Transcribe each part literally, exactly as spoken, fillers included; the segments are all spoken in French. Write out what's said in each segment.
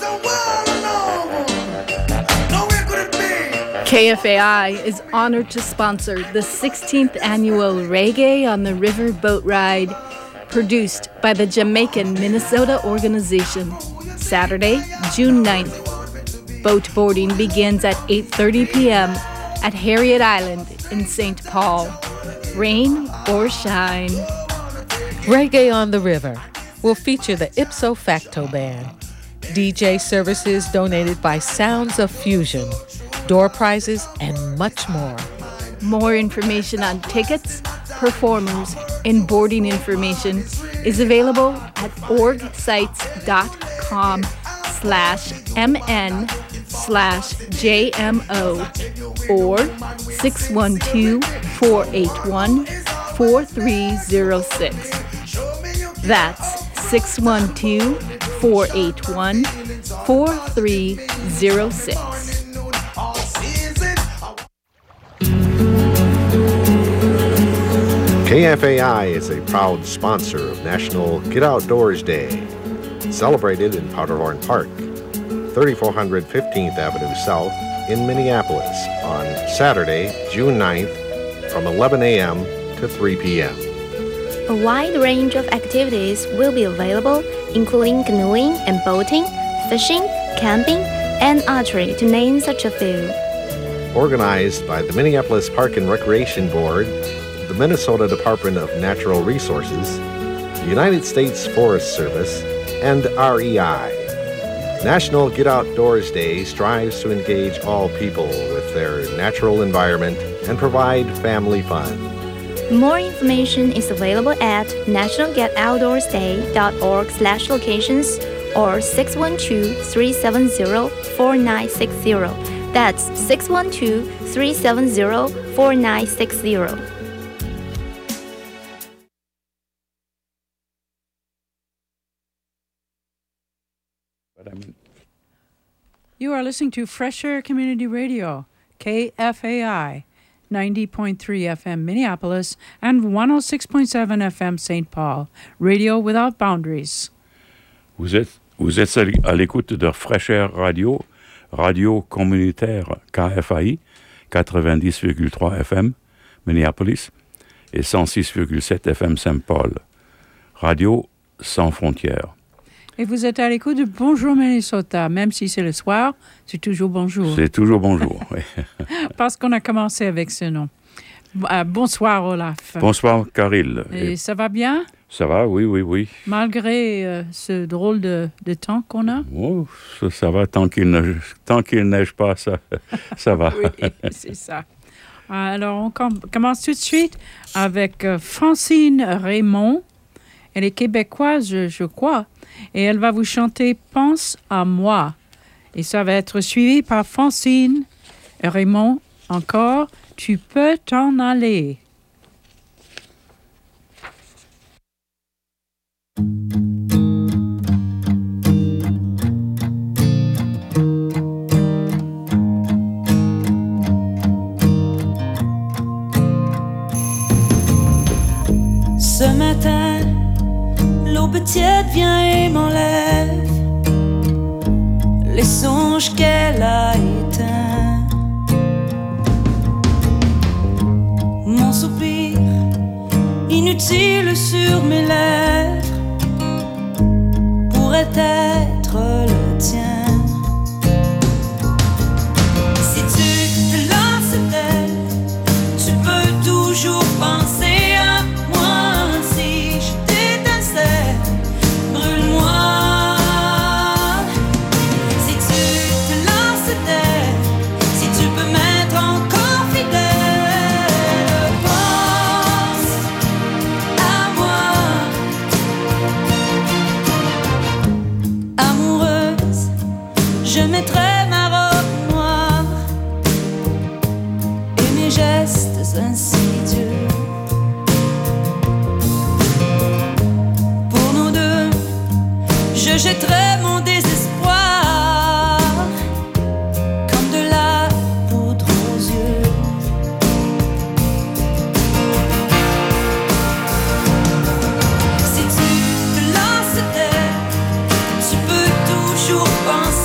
K F A I is honored to sponsor the sixteenth annual Reggae on the River boat ride, produced by the Jamaican Minnesota organization, Saturday, June ninth. Boat boarding begins at eight thirty p.m. at Harriet Island in Saint Paul. Rain or shine. Reggae on the River will feature the Ipso Facto Band. D J services donated by Sounds of Fusion, door prizes, and much more. More information on tickets, performers, and boarding information is available at orgsites.com slash mn slash jmo or six one two, four eight one, four three zero six. That's six one two, four eight one, four three zero six. K F A I is a proud sponsor of National Get Outdoors Day, celebrated in Powderhorn Park, thirty-four hundred fifteenth Avenue South in Minneapolis on Saturday, June ninth from eleven a.m. to three p.m. A wide range of activities will be available, including canoeing and boating, fishing, camping, and archery, to name such a few. Organized by the Minneapolis Park and Recreation Board, the Minnesota Department of Natural Resources, the United States Forest Service, and R E I. National Get Outdoors Day strives to engage all people with their natural environment and provide family fun. More information is available at nationalgetoutdoorsday.org slash locations or six one two, three seven zero, four nine six zero. That's six one two, three seven zero, four nine six zero. You are listening to Fresh Air Community Radio, K F A I, ninety point three F M Minneapolis and one oh six point seven F M Saint Paul, Radio Without Boundaries. Vous êtes, vous êtes à l'écoute de Fresh Air Radio, radio communautaire K F A I, quatre-vingt-dix virgule trois F M Minneapolis et cent six virgule sept F M Saint Paul, Radio sans frontières. Et vous êtes à l'écoute de Bonjour Minnesota, même si c'est le soir, c'est toujours bonjour. C'est toujours bonjour, oui. Parce qu'on a commencé avec ce nom. Euh, bonsoir Olaf. Bonsoir Caril. Et, Et ça va bien? Ça va, oui, oui, oui. Malgré euh, ce drôle de, de temps qu'on a? Oh, ça, ça va, tant qu'il ne tant qu'il neige pas, ça, ça va. Oui, c'est ça. Alors, on com- commence tout de suite avec euh, Francine Raymond. Elle est québécoise, je, je crois. Et elle va vous chanter « Pense à moi ». Et ça va être suivi par Francine Raymond encore « Tu peux t'en aller ». Ce matin, l'aube tiède vient et m'enlève les songes qu'elle a éteints. Mon soupir inutile sur mes lèvres pourrait être le tien. Si tu te lancerais, tu peux toujours penser à moi. Si je t'étincelle, brûle-moi. Si tu te lancerais, si tu peux m'être encore fidèle, pense à moi. Amoureuse, je mettrai ma robe noire et mes gestes insidieux. Pour nous deux, je jetterai mon désespoir comme de la poudre aux yeux. Si tu te lancerais, tu peux toujours penser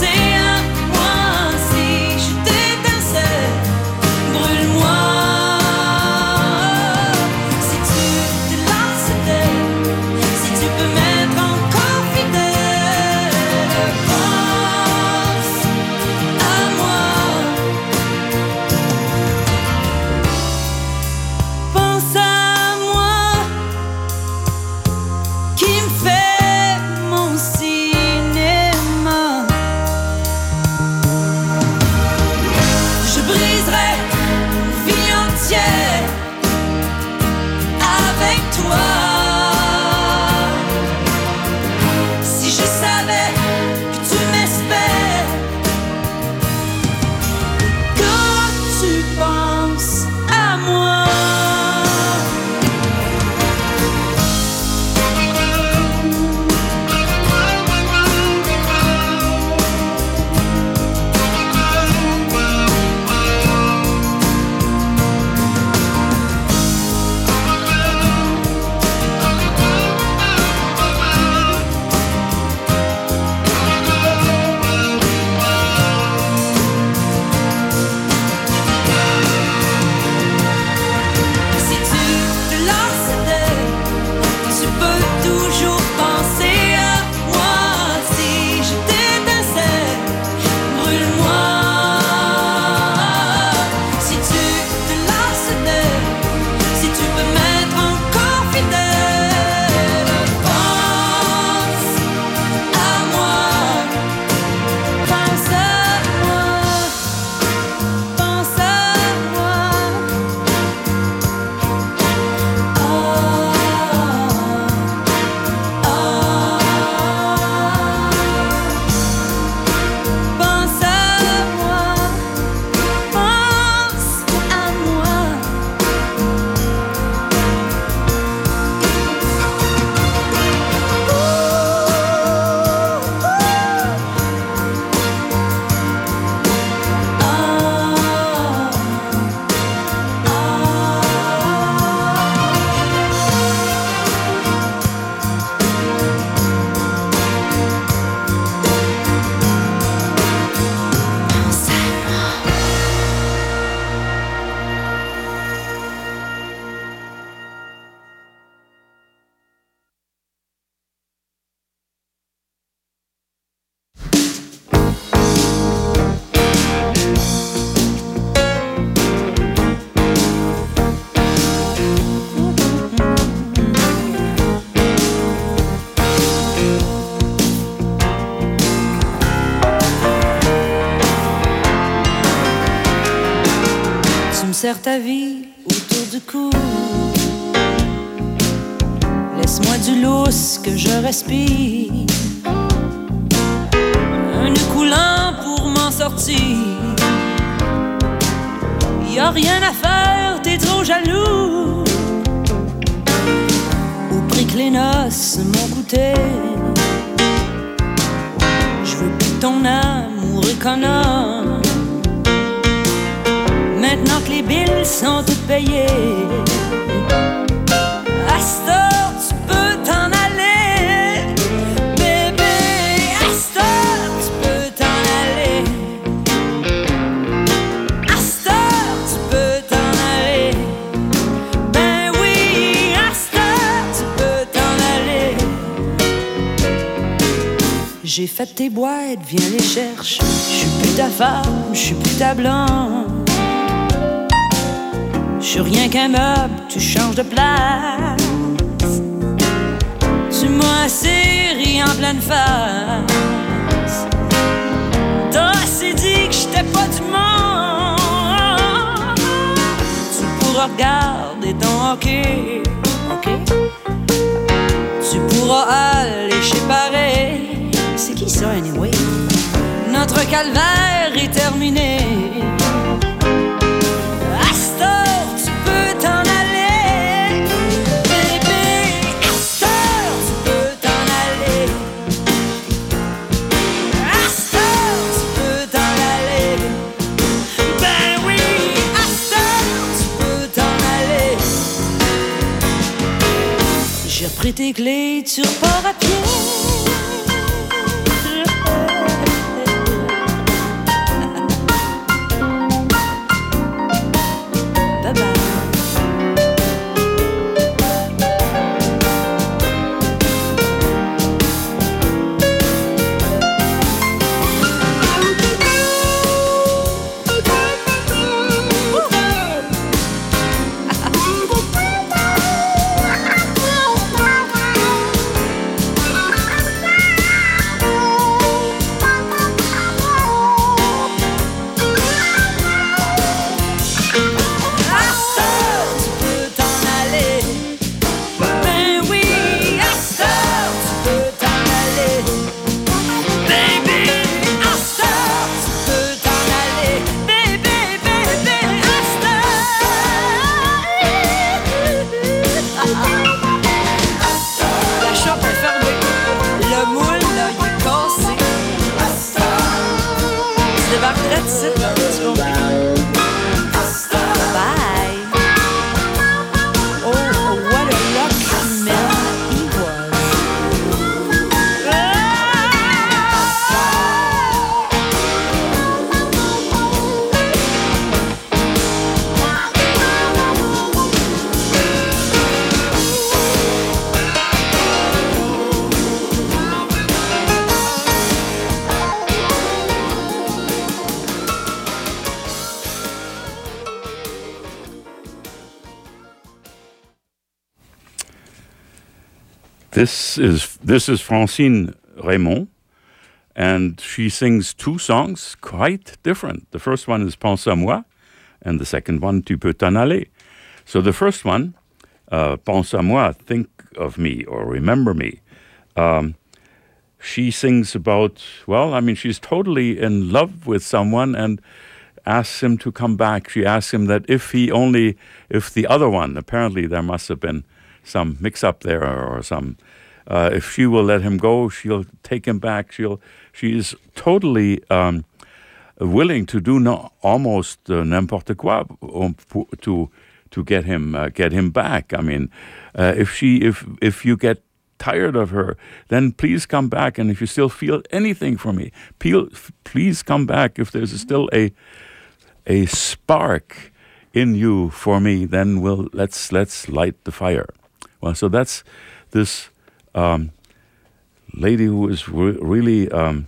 serre ta vie autour du cou. Laisse-moi du lousse que je respire, un nœud coulant pour m'en sortir. Y'a rien à faire, t'es trop jaloux. Au prix que les noces m'ont coûté, je veux plus de ton amour économe. Maintenant que les billes sont toutes payées, à cette heure tu peux t'en aller, bébé. À cette heure tu peux t'en aller, à cette heure tu peux t'en aller. Ben oui, à cette heure tu peux t'en aller. J'ai fait tes boîtes, viens les chercher. Je suis plus ta femme, je suis plus ta blonde. Je suis rien qu'un meuble, tu changes de place. Tu m'as serré en pleine face. T'as assez dit que j'étais pas du monde. Tu pourras regarder ton hockey, ok? Tu pourras aller chez Paris. C'est qui ça, anyway? Notre calvaire est terminé. Pris tes clés, tu repars à pied. Bye bye. This is this is Francine Raymond, and she sings two songs quite different. The first one is Pense à moi, and the second one, Tu peux t'en aller. So the first one, uh, Pense à moi, think of me or remember me. Um, she sings about, well, I mean, she's totally in love with someone and asks him to come back. She asks him that if he only, if the other one, apparently there must have been some mix-up there or some, uh, if she will let him go, she'll take him back. She'll, she is totally um, willing to do no, almost uh, n'importe quoi to to get him uh, get him back. I mean, uh, if she if if you get tired of her, then please come back. And if you still feel anything for me, please come back. If there's still a a spark in you for me, then we'll let's let's light the fire. Well, so that's this um, lady who is re- really um,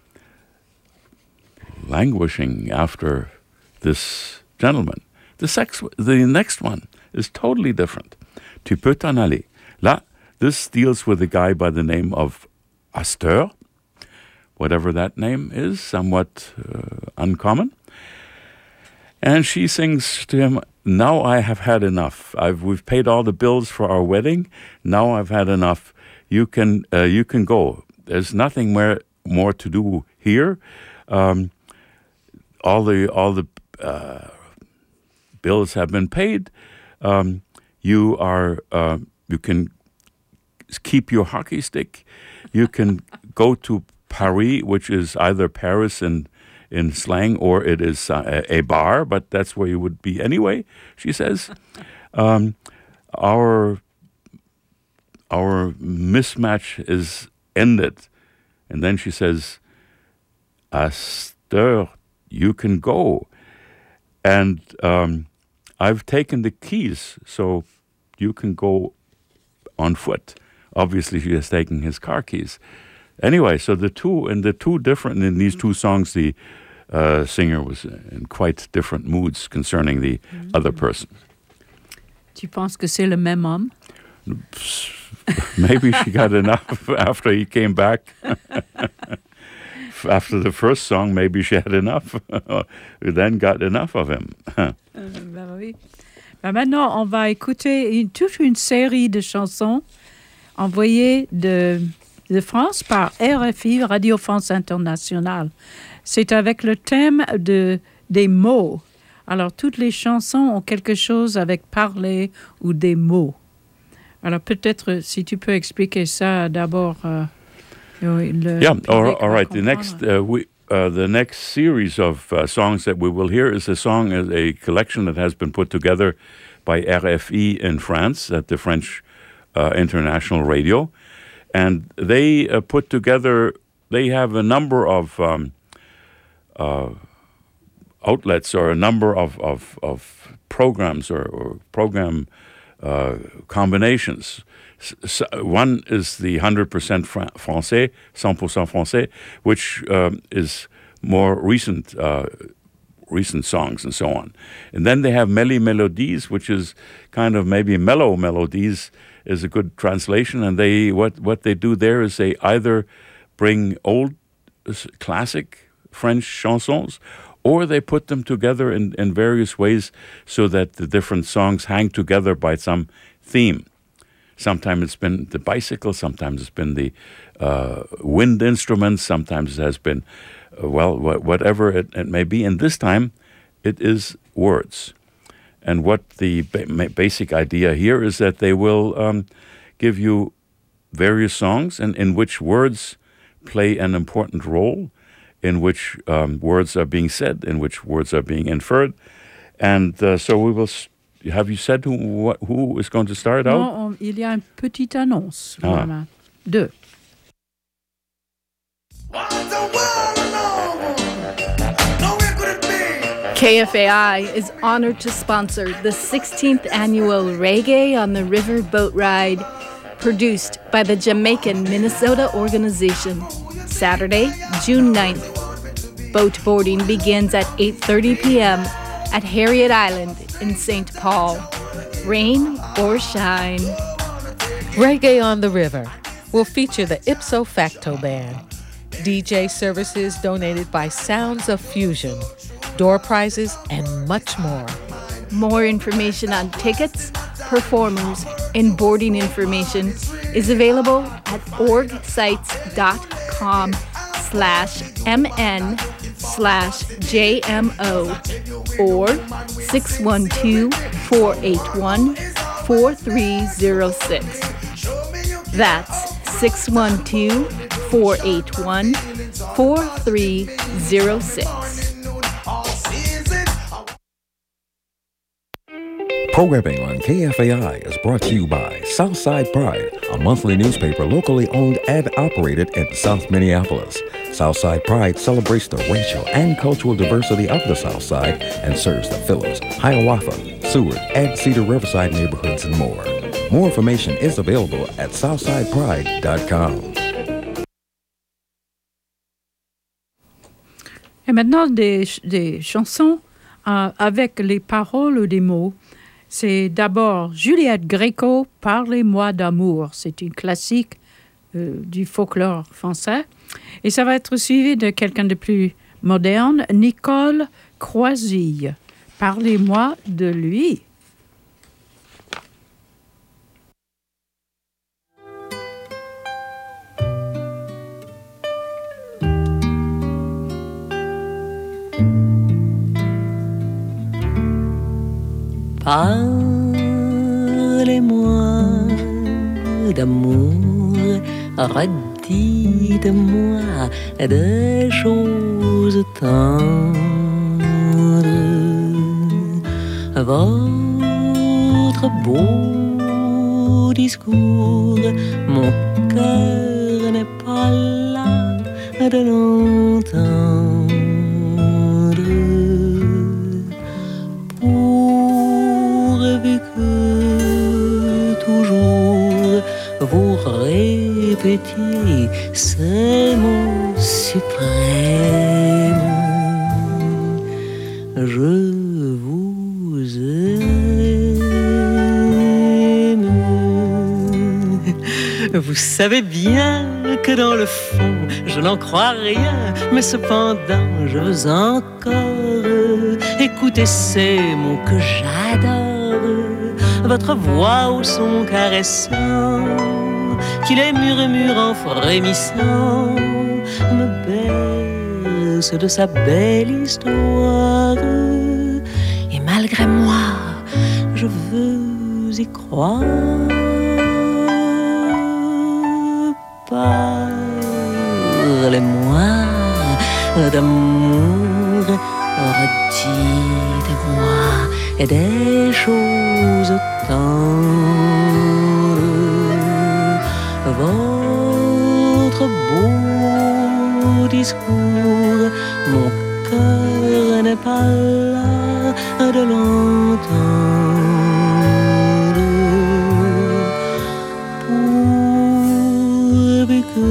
languishing after this gentleman. The sex, the next one is totally different. Tu peux t'en aller. Là, this deals with a guy by the name of Astor, whatever that name is, somewhat uh, uncommon. And she sings to him, "Now I have had enough. I've we've paid all the bills for our wedding. Now I've had enough. You can uh, you can go. There's nothing more more to do here. Um, all the all the uh, bills have been paid. Um, you are uh, you can keep your hockey stick. You can go to Paris, which is either Paris in in slang, or it is uh, a bar, but that's where you would be anyway," she says. Um, our our mismatch is ended. And then she says, "À cette heure, you can go. And um, I've taken the keys, so you can go on foot." Obviously, she has taken his car keys. Anyway, so the two, and the two different, in these two songs, the uh, singer was in quite different moods concerning the mm-hmm. other person. Tu penses que c'est le même homme? Maybe she got enough after he came back. After the first song, maybe she had enough. We then got enough of him. euh, ben oui. Ben maintenant, on va écouter une, toute une série de chansons envoyées de, de France par R F I, Radio France Internationale. C'est avec le thème de, des mots. Alors, toutes les chansons ont quelque chose avec parler ou des mots. Alors, peut-être, si tu peux expliquer ça d'abord. Uh, le yeah, all, all right. The next, uh, we, uh, the next series of uh, songs that we will hear is a song, a collection that has been put together by R F I in France, at the French uh, International Radio. And they uh, put together, they have a number of um, uh, outlets, or a number of, of, of programs or, or program uh, combinations. S- one is the one hundred percent Fra- Français, one hundred percent Français, which um, is more recent uh, recent songs and so on. And then they have Méli Mélodies, which is kind of maybe mellow melodies is a good translation. And they what, what they do there is they either bring old classic French chansons, or they put them together in, in various ways so that the different songs hang together by some theme. Sometimes it's been the bicycle, sometimes it's been the uh, wind instruments, sometimes it has been, uh, well, wh- whatever it, it may be. And this time, it is words. And what the ba- basic idea here is that they will um, give you various songs and in which words play an important role, in which um, words are being said, in which words are being inferred. And uh, so we will... St- Have you said who, what, who is going to start out? Non, on, il y a une petite annonce. Ah. Voilà. Deux. K F A I is honored to sponsor the sixteenth annual Reggae on the River boat ride, produced by the Jamaican Minnesota organization. Saturday, June ninth. Boat boarding begins at eight thirty p.m. at Harriet Island in Saint Paul. Rain or shine. Reggae on the River will feature the Ipso Facto Band. D J services donated by Sounds of Fusion, door prizes, and much more. More information on tickets, performers, and boarding information is available at orgsites.com slash mn slash JMO or six one two, four eight one, four three zero six. That's six one two, four eight one, four three zero six. Programming on K F A I is brought to you by Southside Pride, a monthly newspaper locally owned and operated in South Minneapolis. Southside Pride celebrates the racial and cultural diversity of the South Side and serves the Phillips, Hiawatha, Seward, and Cedar Riverside neighborhoods and more. More information is available at southside pride dot com. Et maintenant, des, des chansons euh, avec les paroles ou des mots. C'est d'abord Juliette Gréco, Parlez-moi d'amour. C'est une classique euh, du folklore français. Et ça va être suivi de quelqu'un de plus moderne, Nicole Croisille, Parlez-moi de lui. Parlez-moi d'amour, redites-moi des choses tendres. Votre beau discours, mon cœur n'est pas là de l'entendre. Pourvu que toujours vous répétiez ces mots suprêmes, je vous aime. Vous savez bien que dans le fond je n'en crois rien, mais cependant je veux encore écouter ces mots que j'adore, votre voix au son caressant qui les murmure en frémissant me berce de sa belle histoire. Et malgré moi je veux y croire. Parlez-moi d'amour, redites-moi des choses tendres. Votre beau discours, mon cœur n'est pas là de l'entendre. Pourvu que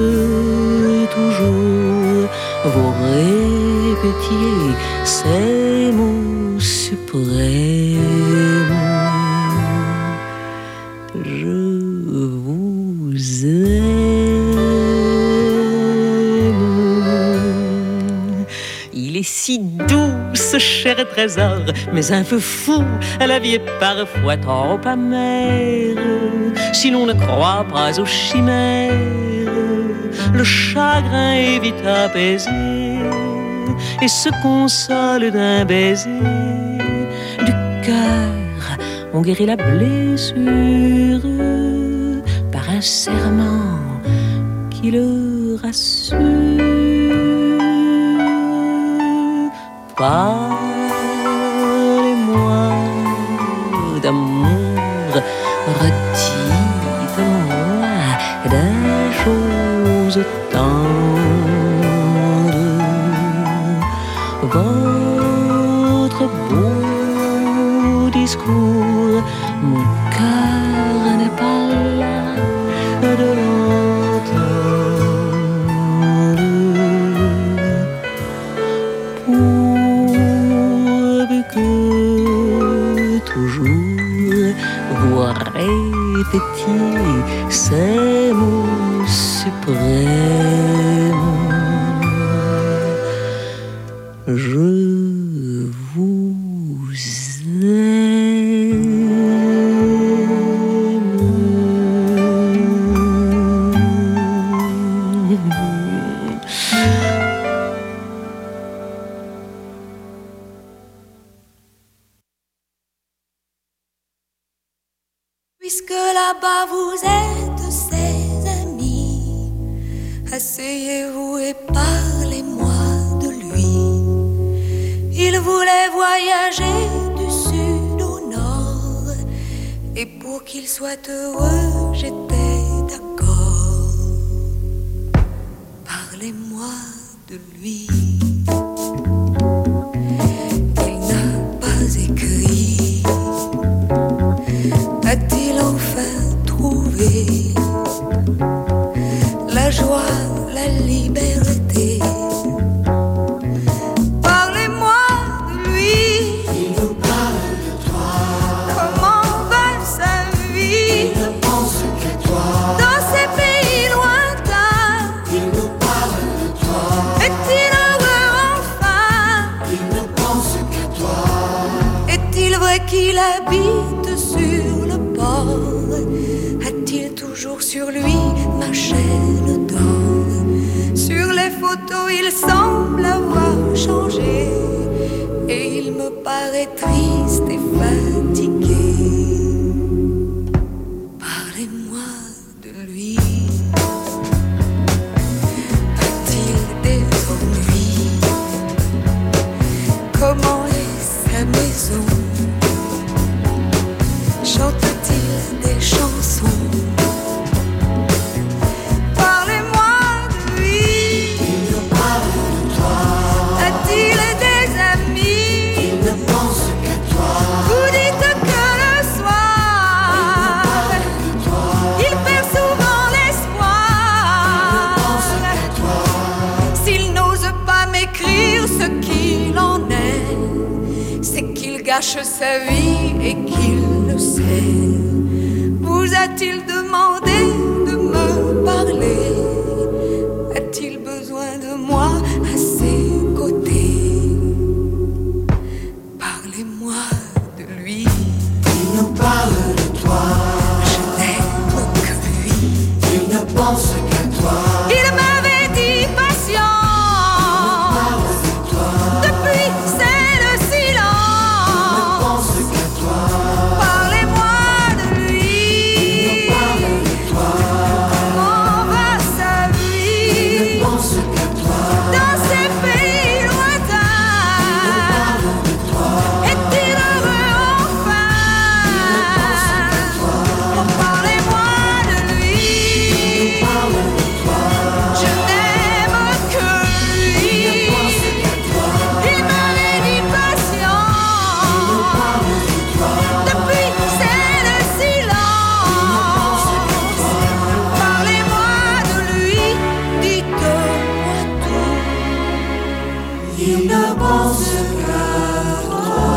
toujours vous répétiez ces mots suprêmes, je vous aime. Il est si doux ce cher trésor, mais un peu fou, la vie est parfois trop amère. Si l'on ne croit pas aux chimères, le chagrin est vite apaisé et se console d'un baiser. Du cœur, on guérit la blessure par un serment qui le rassure. Parlez-moi d'amour, redites-moi des choses tendres. Votre beau discours, mon cœur n'est pas là de l'entendre. Pourvu que toujours vous répétiez ces mots suprêmes, je vous aime. Puisque là-bas vous êtes ses amis, asseyez-vous et parlez-moi de lui. Il voulait voyager du sud au nord, et pour qu'il soit heureux, j'étais d'accord. Parlez-moi de lui. Il n'a pas écrit. A-t-il enfin trouvé la joie, la liberté? Parlez-moi de lui. Il nous parle de toi. Comment va sa vie? Il ne pense qu'à toi. Dans ces pays lointains, il nous parle de toi. Est-il heureux? vrai qu'il habite sur le port? A-t-il toujours sur lui ma chaîne d'or? Sur les photos il semble avoir changé, et il me paraît triste et fatigué. Parlez-moi de lui. A-t-il des ennuis? Comment est sa maison? Chante-t-il des chansons? Parlez-moi de lui. Il me parle de toi. A-t-il des amis? Il ne pense qu'à toi. Vous dites que le soir, il perd souvent l'espoir. Il ne pense qu'à toi. S'il n'ose pas m'écrire ce qu'il en est, c'est qu'il gâche sa vie et qu'il le sait. Vous a-t-il demandé de me parler? A-t-il besoin de moi à ses côtés? Parlez-moi de lui. Il nous parle de toi. Je n'aime que lui. Il ne pense qu'à toi. Il m'avait dit patience. Il parle de toi. Depuis c'est le silence. Il ne pense qu'à toi. Parlez-moi de lui. Il nous parle de toi. Comment va sa vie? Il ne pense qu'à toi. Dans ces pays lointains. Il nous parle de toi. Est-il heureux enfin? Il ne pense qu'à toi. Oh, parlez-moi de lui. Il nous parle de toi. Je n'aime que lui. Il ne pense qu'à toi. Il m'avait dit patience. Il nous parle de toi. Depuis c'est le silence. Parlez-moi de lui. Dites-moi tout. Il ne pense qu'à toi.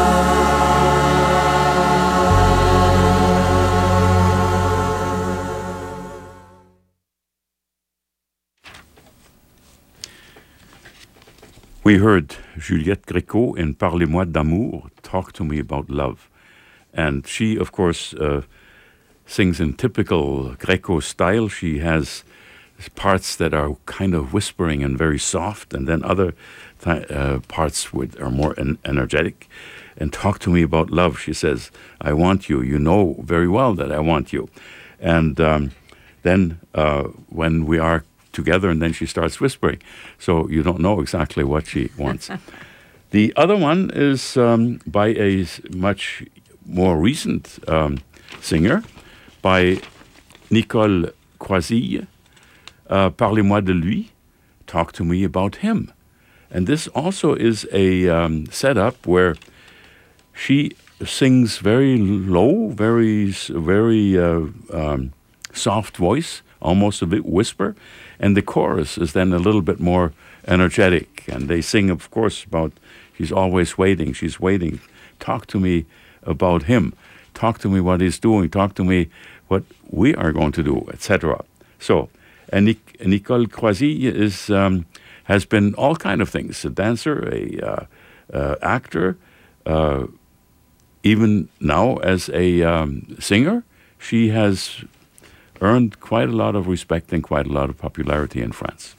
We heard Juliette Gréco in Parlez-moi d'amour, Talk to Me About Love. And she, of course, uh, sings in typical Gréco style. She has parts that are kind of whispering and very soft, and then other th- uh, parts with, are more en- energetic. And Talk to Me About Love, she says, I want you. You know very well that I want you. And um, then uh, when we are together, and then she starts whispering. So you don't know exactly what she wants. The other one is um, by a s- much more recent um, singer, by Nicole Croisille, uh, Parlez-moi de lui, Talk to Me About Him. And this also is a um, setup where she sings very low, very, s- very uh, um, soft voice, almost a bit whisper, and the chorus is then a little bit more energetic. And they sing, of course, about she's always waiting, she's waiting. Talk to me about him. Talk to me what he's doing. Talk to me what we are going to do, et cetera. So, and Nic- Nicole Croisille is um, has been all kind of things: a dancer, a uh, uh, actor, uh, even now as a um, singer. She has earned quite a lot of respect and quite a lot of popularity in France.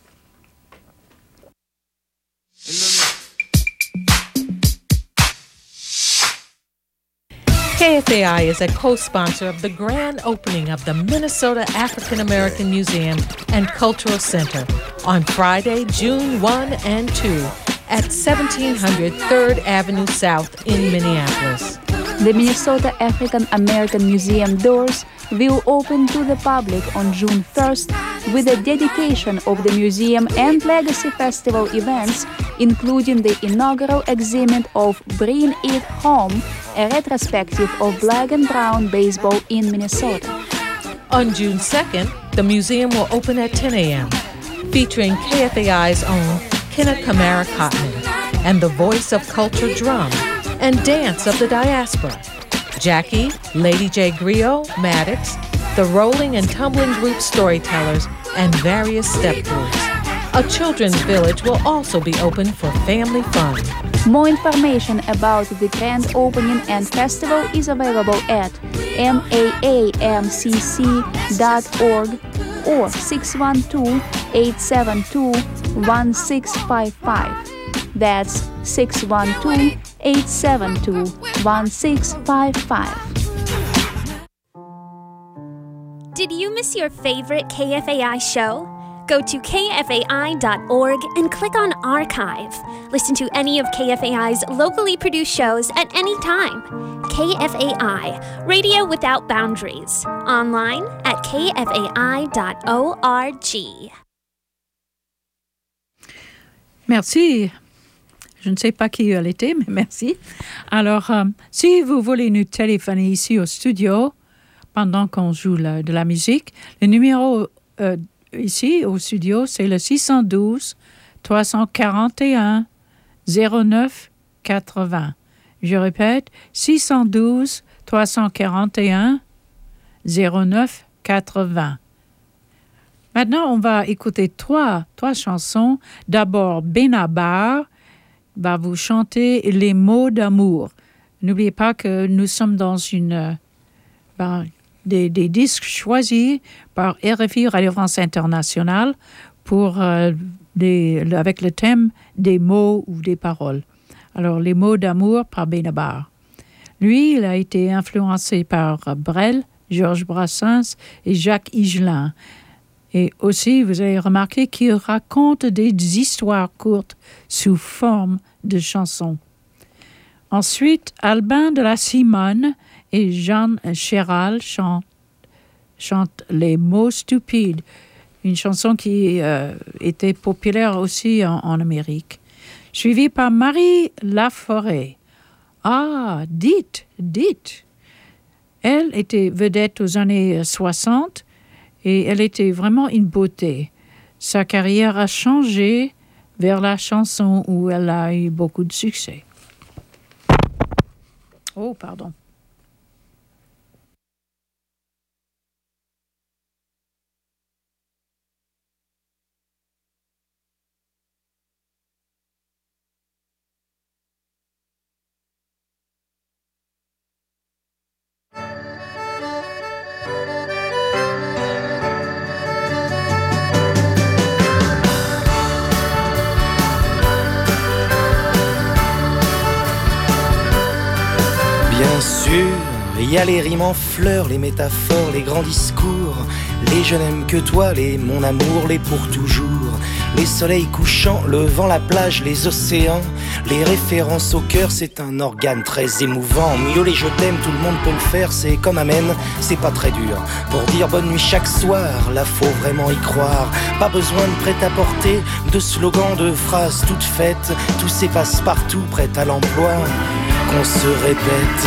K F A I is a co-sponsor of the grand opening of the Minnesota African American Museum and Cultural Center on Friday, June first and second at seventeen hundred third Avenue South in Minneapolis. The Minnesota African American Museum doors will open to the public on June first with the dedication of the museum and Legacy Festival events, including the inaugural exhibit of Bring It Home, a retrospective of black and brown baseball in Minnesota. On June second, the museum will open at ten a.m., featuring K F A I's own Kenneth Kamara Cotman and the Voice of Culture drum and dance of the diaspora. Jackie, Lady J. Griot, Maddox, the Rolling and Tumbling Group Storytellers, and various step groups. A children's village will also be open for family fun. More information about the grand opening and festival is available at m a a m c c dot org or six one two, eight seven two, one six five five. That's six one two, eight seven two, one six five five. Did you miss your favorite K F A I show? Go to k f a i dot org and click on Archive. Listen to any of K F A I's locally produced shows at any time. K F A I, Radio Without Boundaries. Online at k f a i dot org. Merci. Je ne sais pas qui elle était, mais merci. Alors, euh, si vous voulez nous téléphoner ici au studio, pendant qu'on joue la, de la musique, le numéro euh, ici au studio, c'est le six un deux, trois quatre un, zéro neuf quatre-vingts. Je répète, six un deux, trois quatre un, zéro neuf quatre-vingts. Maintenant, on va écouter trois, trois chansons. D'abord, Benabar va vous chanter Les mots d'amour. N'oubliez pas que nous sommes dans une... Ben, Des, des disques choisis par R F I Radio France Internationale pour, euh, des, avec le thème des mots ou des paroles. Alors, Les mots d'amour par Benabar. Lui, il a été influencé par Brel, Georges Brassens et Jacques Higelin. Et aussi, vous avez remarqué qu'il raconte des histoires courtes sous forme de chansons. Ensuite, Albin de la Simone et Jeanne Chéral chantent, chantent Les mots stupides, une chanson qui euh, était populaire aussi en, en Amérique. Suivie par Marie Laforêt. Ah, dites, dites. Elle était vedette aux années soixante et elle était vraiment une beauté. Sa carrière a changé vers la chanson où elle a eu beaucoup de succès. Oh, pardon. Bien sûr, il y a les rimes en fleurs, les métaphores, les grands discours, les je n'aime que toi, les mon amour, les pour toujours, les soleils couchants, le vent, la plage, les océans, les références au cœur, c'est un organe très émouvant. Mieux les je t'aime, tout le monde peut le faire, c'est comme amen, c'est pas très dur. Pour dire bonne nuit chaque soir, là faut vraiment y croire. Pas besoin de prêt-à-porter, de slogans, de phrases toutes faites, tout s'efface partout, prêt à l'emploi, qu'on se répète.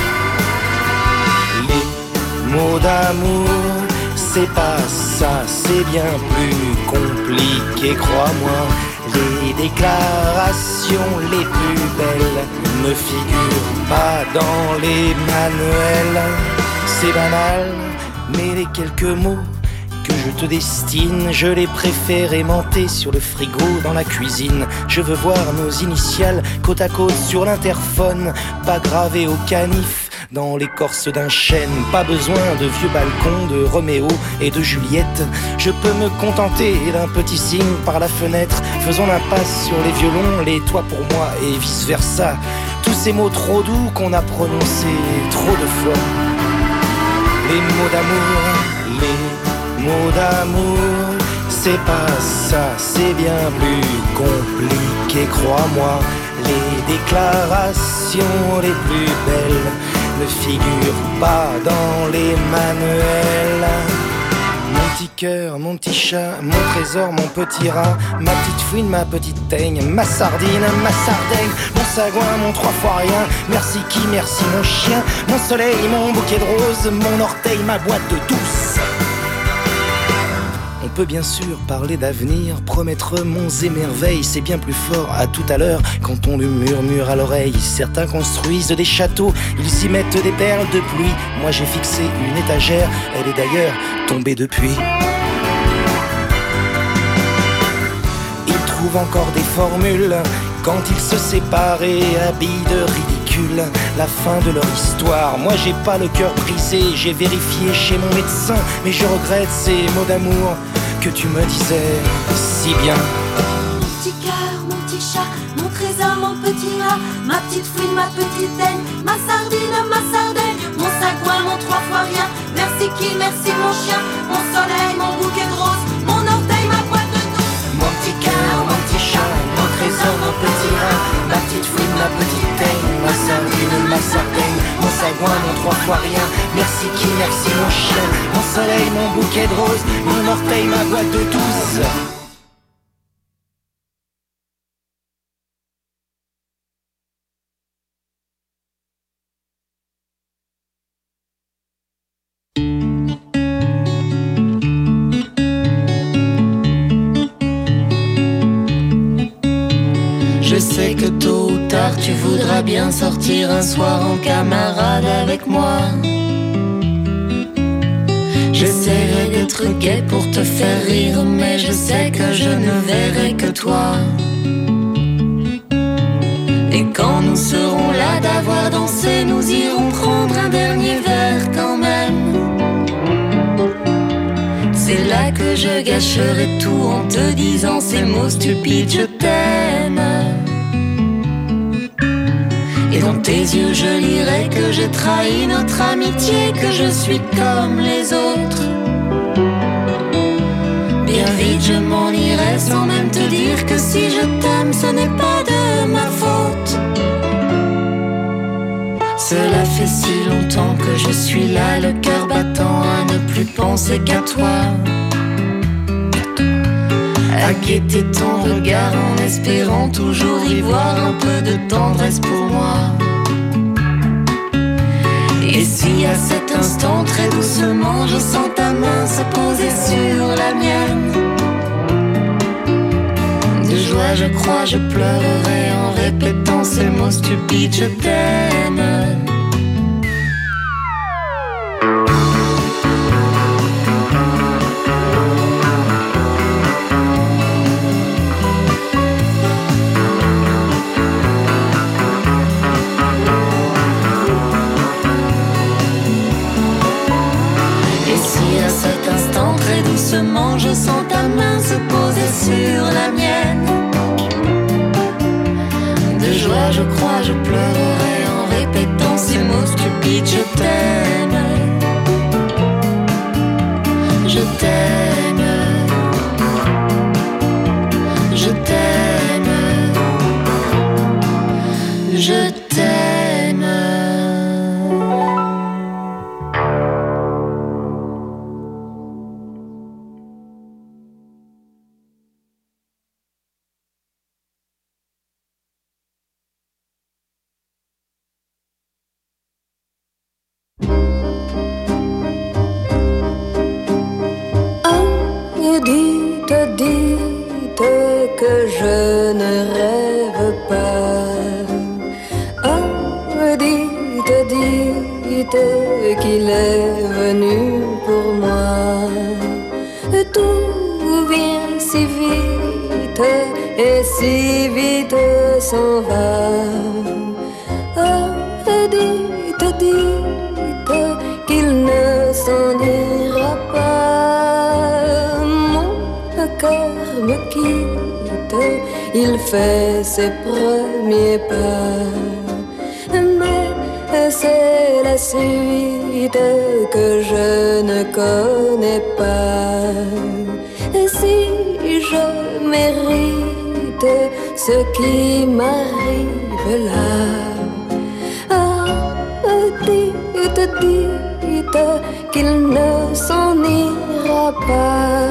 Les mots d'amour, c'est pas ça, c'est bien plus compliqué, crois-moi. Les déclarations les plus belles ne figurent pas dans les manuels. C'est banal, mais les quelques mots que je te destine, je les préfère aimanter sur le frigo dans la cuisine. Je veux voir nos initiales côte à côte sur l'interphone, pas gravées au canif dans l'écorce d'un chêne. Pas besoin de vieux balcons de Roméo et de Juliette. Je peux me contenter d'un petit signe par la fenêtre, faisant l'impasse sur les violons, les toits pour moi et vice versa. Tous ces mots trop doux qu'on a prononcés trop de fois. Les mots d'amour, les mots d'amour, c'est pas ça, c'est bien plus compliqué, crois-moi. Les déclarations les plus belles ne figurent pas dans les manuels. Mon petit cœur, mon petit chat, mon trésor, mon petit rat, ma petite fouine, ma petite teigne, ma sardine, ma sardaigne, mon sagouin, mon trois fois rien, merci qui, merci mon chien, mon soleil, mon bouquet de roses, mon orteil, ma boîte de douce. On peut bien sûr parler d'avenir, promettre monts et merveilles, c'est bien plus fort à tout à l'heure quand on lui murmure à l'oreille. Certains construisent des châteaux, ils y mettent des perles de pluie. Moi j'ai fixé une étagère, elle est d'ailleurs tombée depuis. trouve encore des formules quand ils se séparent et habillent de ridicule la fin de leur histoire. Moi j'ai pas le cœur brisé, j'ai vérifié chez mon médecin, mais je regrette ces mots d'amour que tu me disais si bien. Mon petit cœur, mon petit chat, mon trésor, mon petit rat, ma petite fouine, ma petite daigne, ma sardine, ma sardaigne, mon sagouin, mon trois fois rien. Merci qui, merci mon chien, mon soleil, mon bouquet de roses, mon orteil, ma boîte de douce. Mon petit cœur, mon petit chat, mon trésor, mon petit rat, ma petite fouine, ma petite daigne, ma sardine, ma sardaigne, mon sagouin, mon trois fois rien. Merci qui, merci mon chien, mon soleil, mon bouquet de roses, mon orteil, ma boîte de douce. Je sais que tôt ou tard tu voudras bien sortir un soir en camarade avec moi. J'essaierai d'être gai pour te faire rire, mais je sais que je ne verrai que toi. Et quand nous serons là d'avoir dansé, nous irons prendre un dernier verre quand même. C'est là que je gâcherai tout en te disant ces mots stupides, je t'aime. Et dans tes yeux je lirai que j'ai trahi notre amitié, que je suis comme les autres. Bien vite je m'en irai sans même te dire que si je t'aime ce n'est pas de ma faute. Cela fait si longtemps que je suis là, le cœur battant à ne plus penser qu'à toi. À guetter ton regard en espérant toujours y voir un peu de tendresse pour moi. Et si à cet instant très doucement je sens ta main se poser sur la mienne, de joie je crois je pleurerai en répétant ces mots stupides, je t'aime. Doucement, je sens ta main se poser sur la mienne. De joie, je crois, je pleurerai en répétant ces mots stupides. Je t'aime, je t'aime, je t'aime, je t'aime. Que je ne rêve pas. Oh, dites, dites qu'il est venu pour moi. Tout vient si vite et si vite s'en va. Oh, dites, dites qu'il ne s'en ira pas. Mon cœur me quitte, il fait ses premiers pas, mais c'est la suite que je ne connais pas. Si je mérite ce qui m'arrive là, ah, dites, dites qu'il ne s'en ira pas.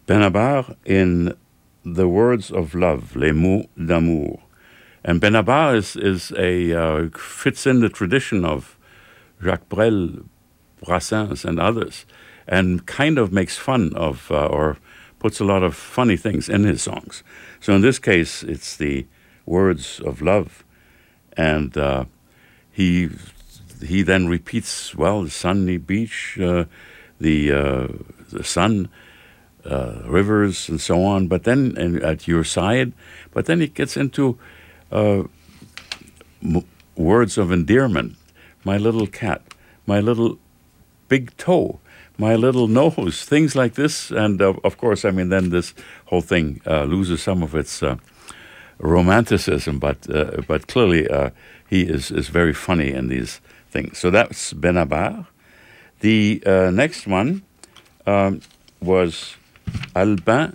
Benabar in the words of love, les mots d'amour. And Benabar is, is a, uh, fits in the tradition of Jacques Brel, Brassens, and others, and kind of makes fun of, uh, or puts a lot of funny things in his songs. So in this case, it's the words of love. And uh, he he then repeats, well, the sunny beach, uh, the, uh, the sun, uh, rivers, and so on, but then and at your side, but then it gets into uh, m- words of endearment. My little cat, my little big toe, my little nose, things like this. And uh, of course, I mean, then this whole thing uh, loses some of its uh, romanticism, but uh, but clearly uh, he is, is very funny in these things. So that's Benabar. The uh, next one um, was Albin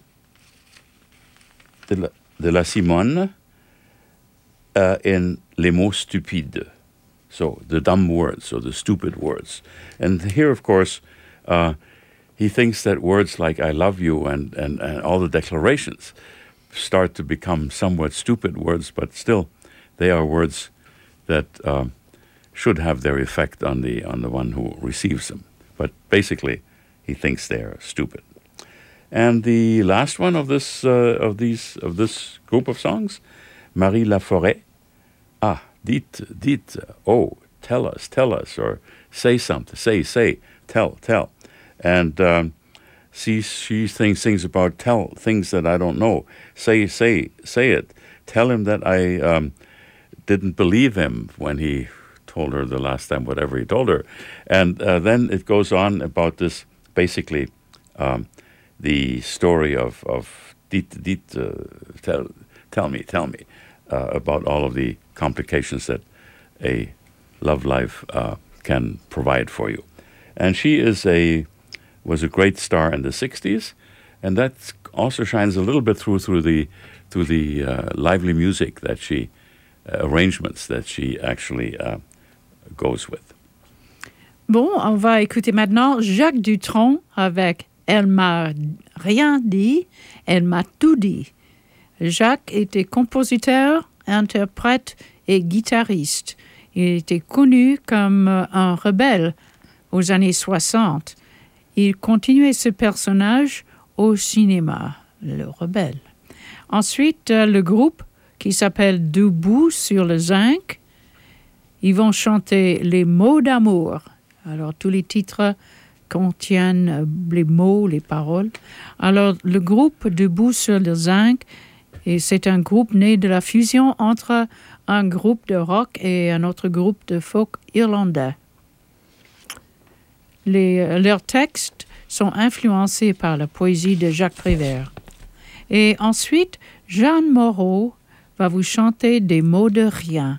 de la, de la Simone uh, in Les mots stupides. So the dumb words, or the stupid words. And here, of course, uh, he thinks that words like I love you and, and, and all the declarations start to become somewhat stupid words, but still they are words that um, should have their effect on the on the one who receives them. But basically, he thinks they are stupid. And the last one of this uh, of these of this group of songs, Marie Laforêt. Ah, dites, dites, oh, tell us, tell us, or say something, say, say, tell, tell. And um, she, she thinks things about tell, things that I don't know. Say, say, say it. Tell him that I um, didn't believe him when he told her the last time, whatever he told her. And uh, then it goes on about this, basically, um, the story of, of dites, dites, uh, tell, tell me, tell me, uh, about all of the complications that a love life uh, can provide for you. And she is a was a great star in the sixties, and that also shines a little bit through through the through the uh, lively music that she uh, arrangements that she actually uh, goes with. Bon, on va écouter maintenant Jacques Dutronc avec Elle m'a rien dit, elle m'a tout dit. Jacques était compositeur, interprète et guitariste. Il était connu comme un rebelle aux années soixante. Il continuait ce personnage au cinéma, le rebelle. Ensuite, le groupe qui s'appelle Debout sur le zinc, ils vont chanter les mots d'amour. Alors, tous les titres contiennent les mots, les paroles. Alors, le groupe Debout sur le zinc, et c'est un groupe né de la fusion entre un groupe de rock et un autre groupe de folk irlandais. Les, leurs textes sont influencés par la poésie de Jacques Prévert. Et ensuite, Jeanne Moreau va vous chanter des mots de rien.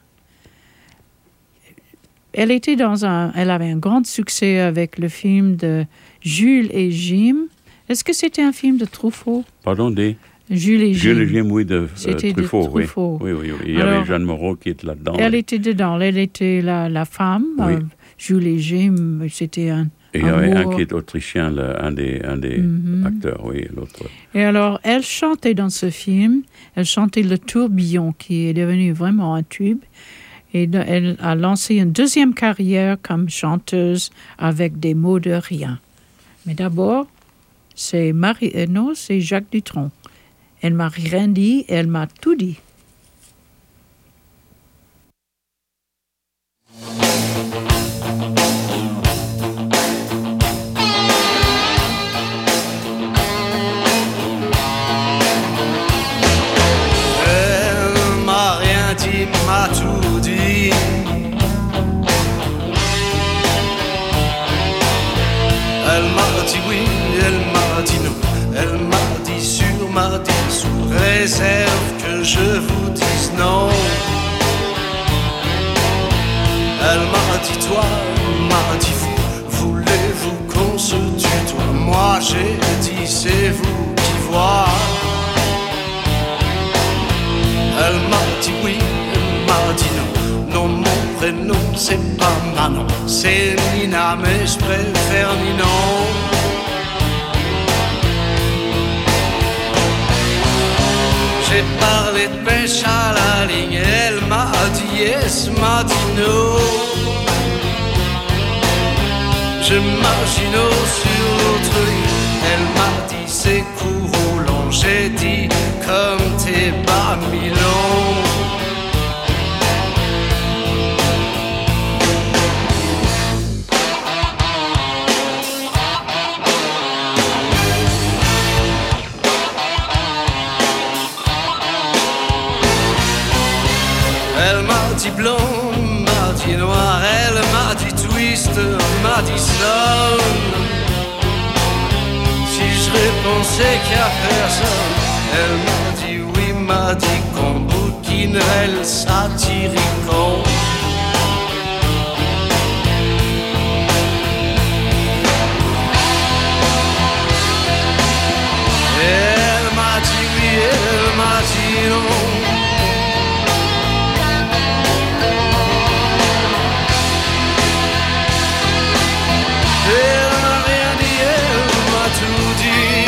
Elle était dans un, elle avait un grand succès avec le film de Jules et Jim. Est-ce que c'était un film de Truffaut? Pardon, des... Jules et Jim. Jules et Jim, oui, de C'était euh, Truffaut. de Truffaut. Oui, oui, oui, oui. Il y Alors, avait Jeanne Moreau qui était là-dedans. Elle oui. était dedans. Elle était la, la femme. Oui. Euh, Jules et Jim, c'était un Et il y avait amour. un qui est autrichien, le, un des, un des Mhm. acteurs, oui, l'autre. Et alors, elle chantait dans ce film, elle chantait Le Tourbillon, qui est devenu vraiment un tube. Et de- elle a lancé une deuxième carrière comme chanteuse avec des mots de rien. Mais d'abord, c'est Marie, euh, non, c'est Jacques Dutronc. Elle m'a rien dit, elle m'a tout dit. Elle m'a rien dit, m'a tout dit. Elle m'a dit oui, elle m'a dit non. Elle m'a dit sur, m'a dit sous réserve que je vous dise non. Elle m'a dit toi, m'a dit vous. Voulez-vous qu'on se tutoie? Moi j'ai dit c'est vous qui voyez. Elle m'a dit oui, elle m'a dit non. Non, mon prénom c'est pas Manon, c'est Nina, mais je préfère Ninon. pièce Martino. Je Martino sur l'autre lit. Elle m'a dit c'est court Roland. J'ai dit comme t'es bas Milan. Elle m'a dit blanc, m'a dit noir, elle m'a dit twist, m'a dit soul. Si je répondais qu'à personne, elle m'a dit oui, m'a dit qu'on bouquinerait le satiricon. Elle m'a dit oui, elle m'a dit non. Elle m'a rien dit, elle m'a tout dit.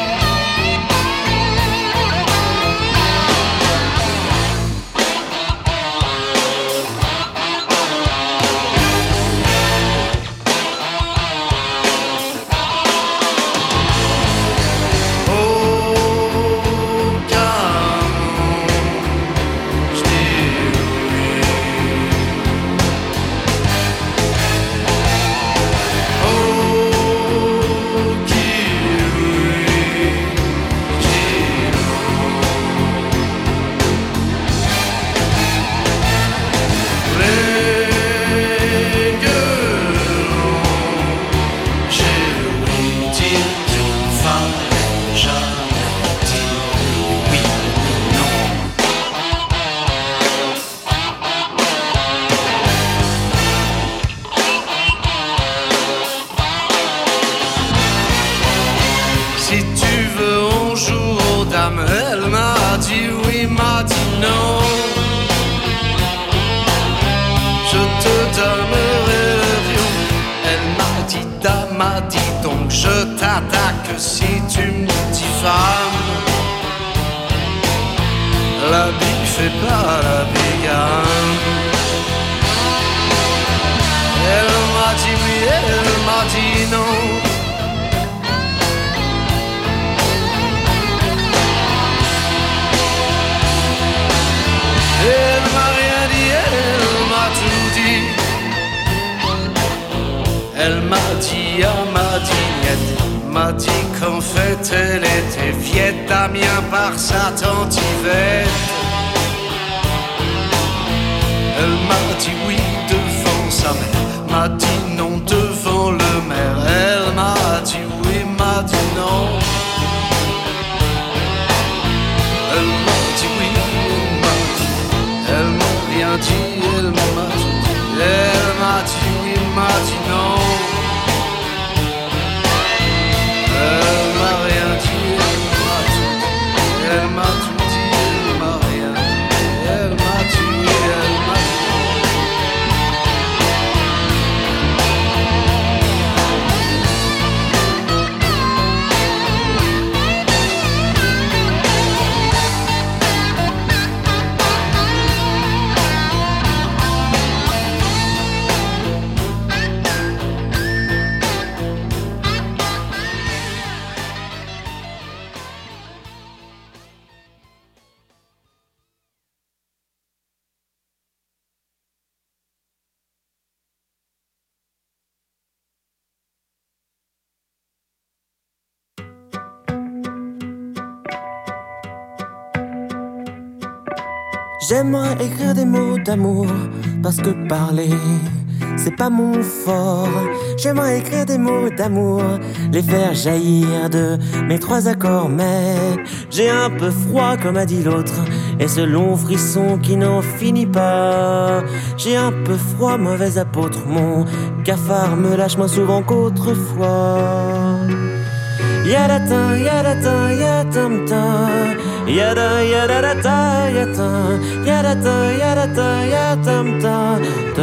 Elle m'a dit oui, m'a dit non. Je te donnerai le viol. Elle m'a dit dame, m'a dit donc je t'attaque si tu me dis femme. La bille fait pas la bigane. Elle m'a dit oui, elle m'a dit non. Elle m'a rien dit, elle m'a tout dit. Elle m'a dit, ah m'a dit, niette. M'a dit qu'en fait elle était vietnamienne par sa tante Yvette. Elle m'a dit oui devant sa mère. M'a dit non devant le maire. Elle m'a dit oui, m'a dit non. Elle m'a dit oui, elle m'a rien dit, elle m'a tout dit. Elle m'a dit oui, m'a dit non. Elle m'a rien dit, elle m'a tout dit. Elle m'a tout dit, elle m'a rien dit. Elle m'a dit oui, elle m'a dit J'aimerais écrire des mots d'amour, parce que parler, c'est pas mon fort. J'aimerais écrire des mots d'amour, les faire jaillir de mes trois accords. Mais j'ai un peu froid, comme a dit l'autre, et ce long frisson qui n'en finit pas. J'ai un peu froid, mauvais apôtre, mon cafard me lâche moins souvent qu'autrefois. Yadata, yadata, yatamta, yada, yadata, yata, yadata, yadata, yatamta, ta.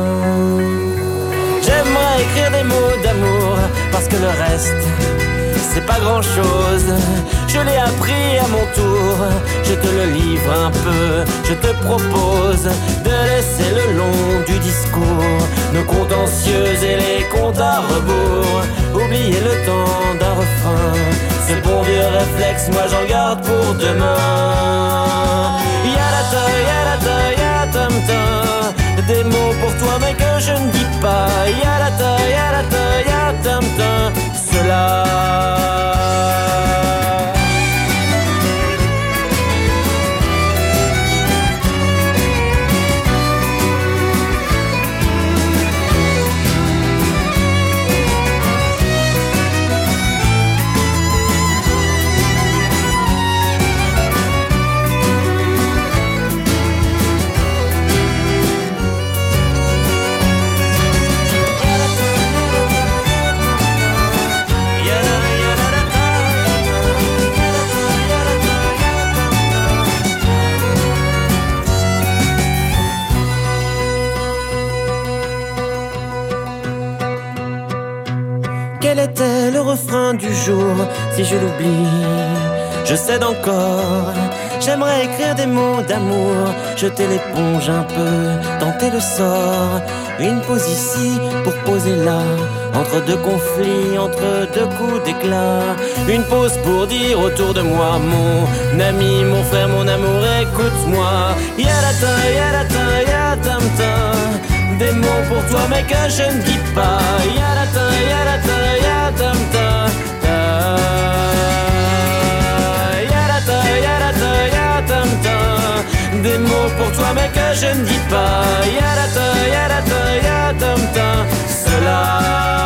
J'aimerais écrire des mots d'amour, parce que le reste, c'est pas grand chose. Je l'ai appris à mon tour, je te le livre un peu. Je te propose de laisser le long du discours nos contentieux et les comptes à rebours. Oublier le temps d'un refrain, ce bon vieux réflexe, moi j'en garde pour demain. Yalata, yalata, yatamta, des mots pour toi mais que je ne dis pas. Yalata, yalata, yatamta, cela. Quel était le refrain du jour? Si je l'oublie, je cède encore. J'aimerais écrire des mots d'amour, jeter l'éponge un peu, tenter le sort. Une pause ici pour poser là, entre deux conflits, entre deux coups d'éclat. Une pause pour dire autour de moi, mon ami, mon frère, mon amour, écoute-moi. Yalata, yalata, yatamta, des mots pour toi mais que je ne dis pas. Yalata, yalata, yatamta, ta. Yalata, yalata, yatamta, des mots pour toi mais que je ne dis pas. Yalata, yalata, yatamta, cela.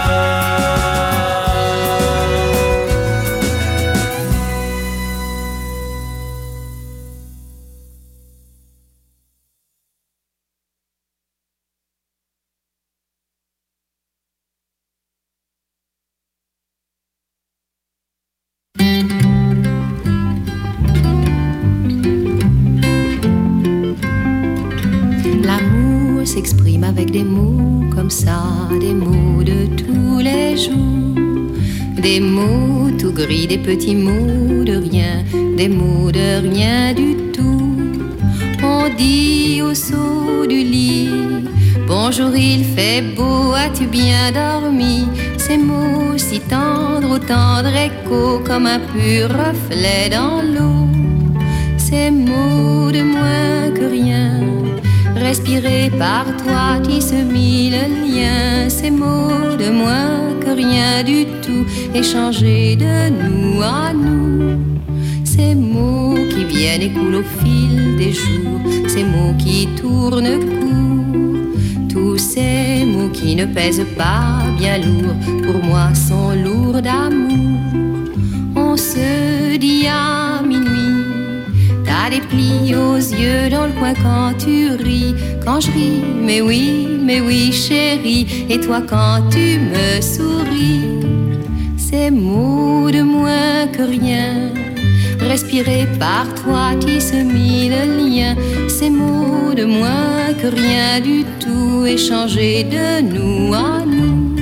S'exprime avec des mots comme ça, des mots de tous les jours, des mots tout gris, des petits mots de rien, des mots de rien du tout. On dit au saut du lit, bonjour il fait beau, as-tu bien dormi? Ces mots si tendres, au tendre écho comme un pur reflet dans l'eau. Ces mots de moins que rien, respirer par toi, tisse mille liens. Ces mots de moins que rien du tout, échanger de nous à nous. Ces mots qui viennent et coulent au fil des jours, ces mots qui tournent court. Tous ces mots qui ne pèsent pas bien lourd, pour moi sont lourds d'amour. On se dit à minuit, t'as des plis aux yeux dans le coin quand tu ris. Quand je ris, mais oui, mais oui chérie. Et toi quand tu me souris, ces mots de moins que rien, respirer par toi tisse mille liens. Ces mots de moins que rien du tout, échanger de nous à nous.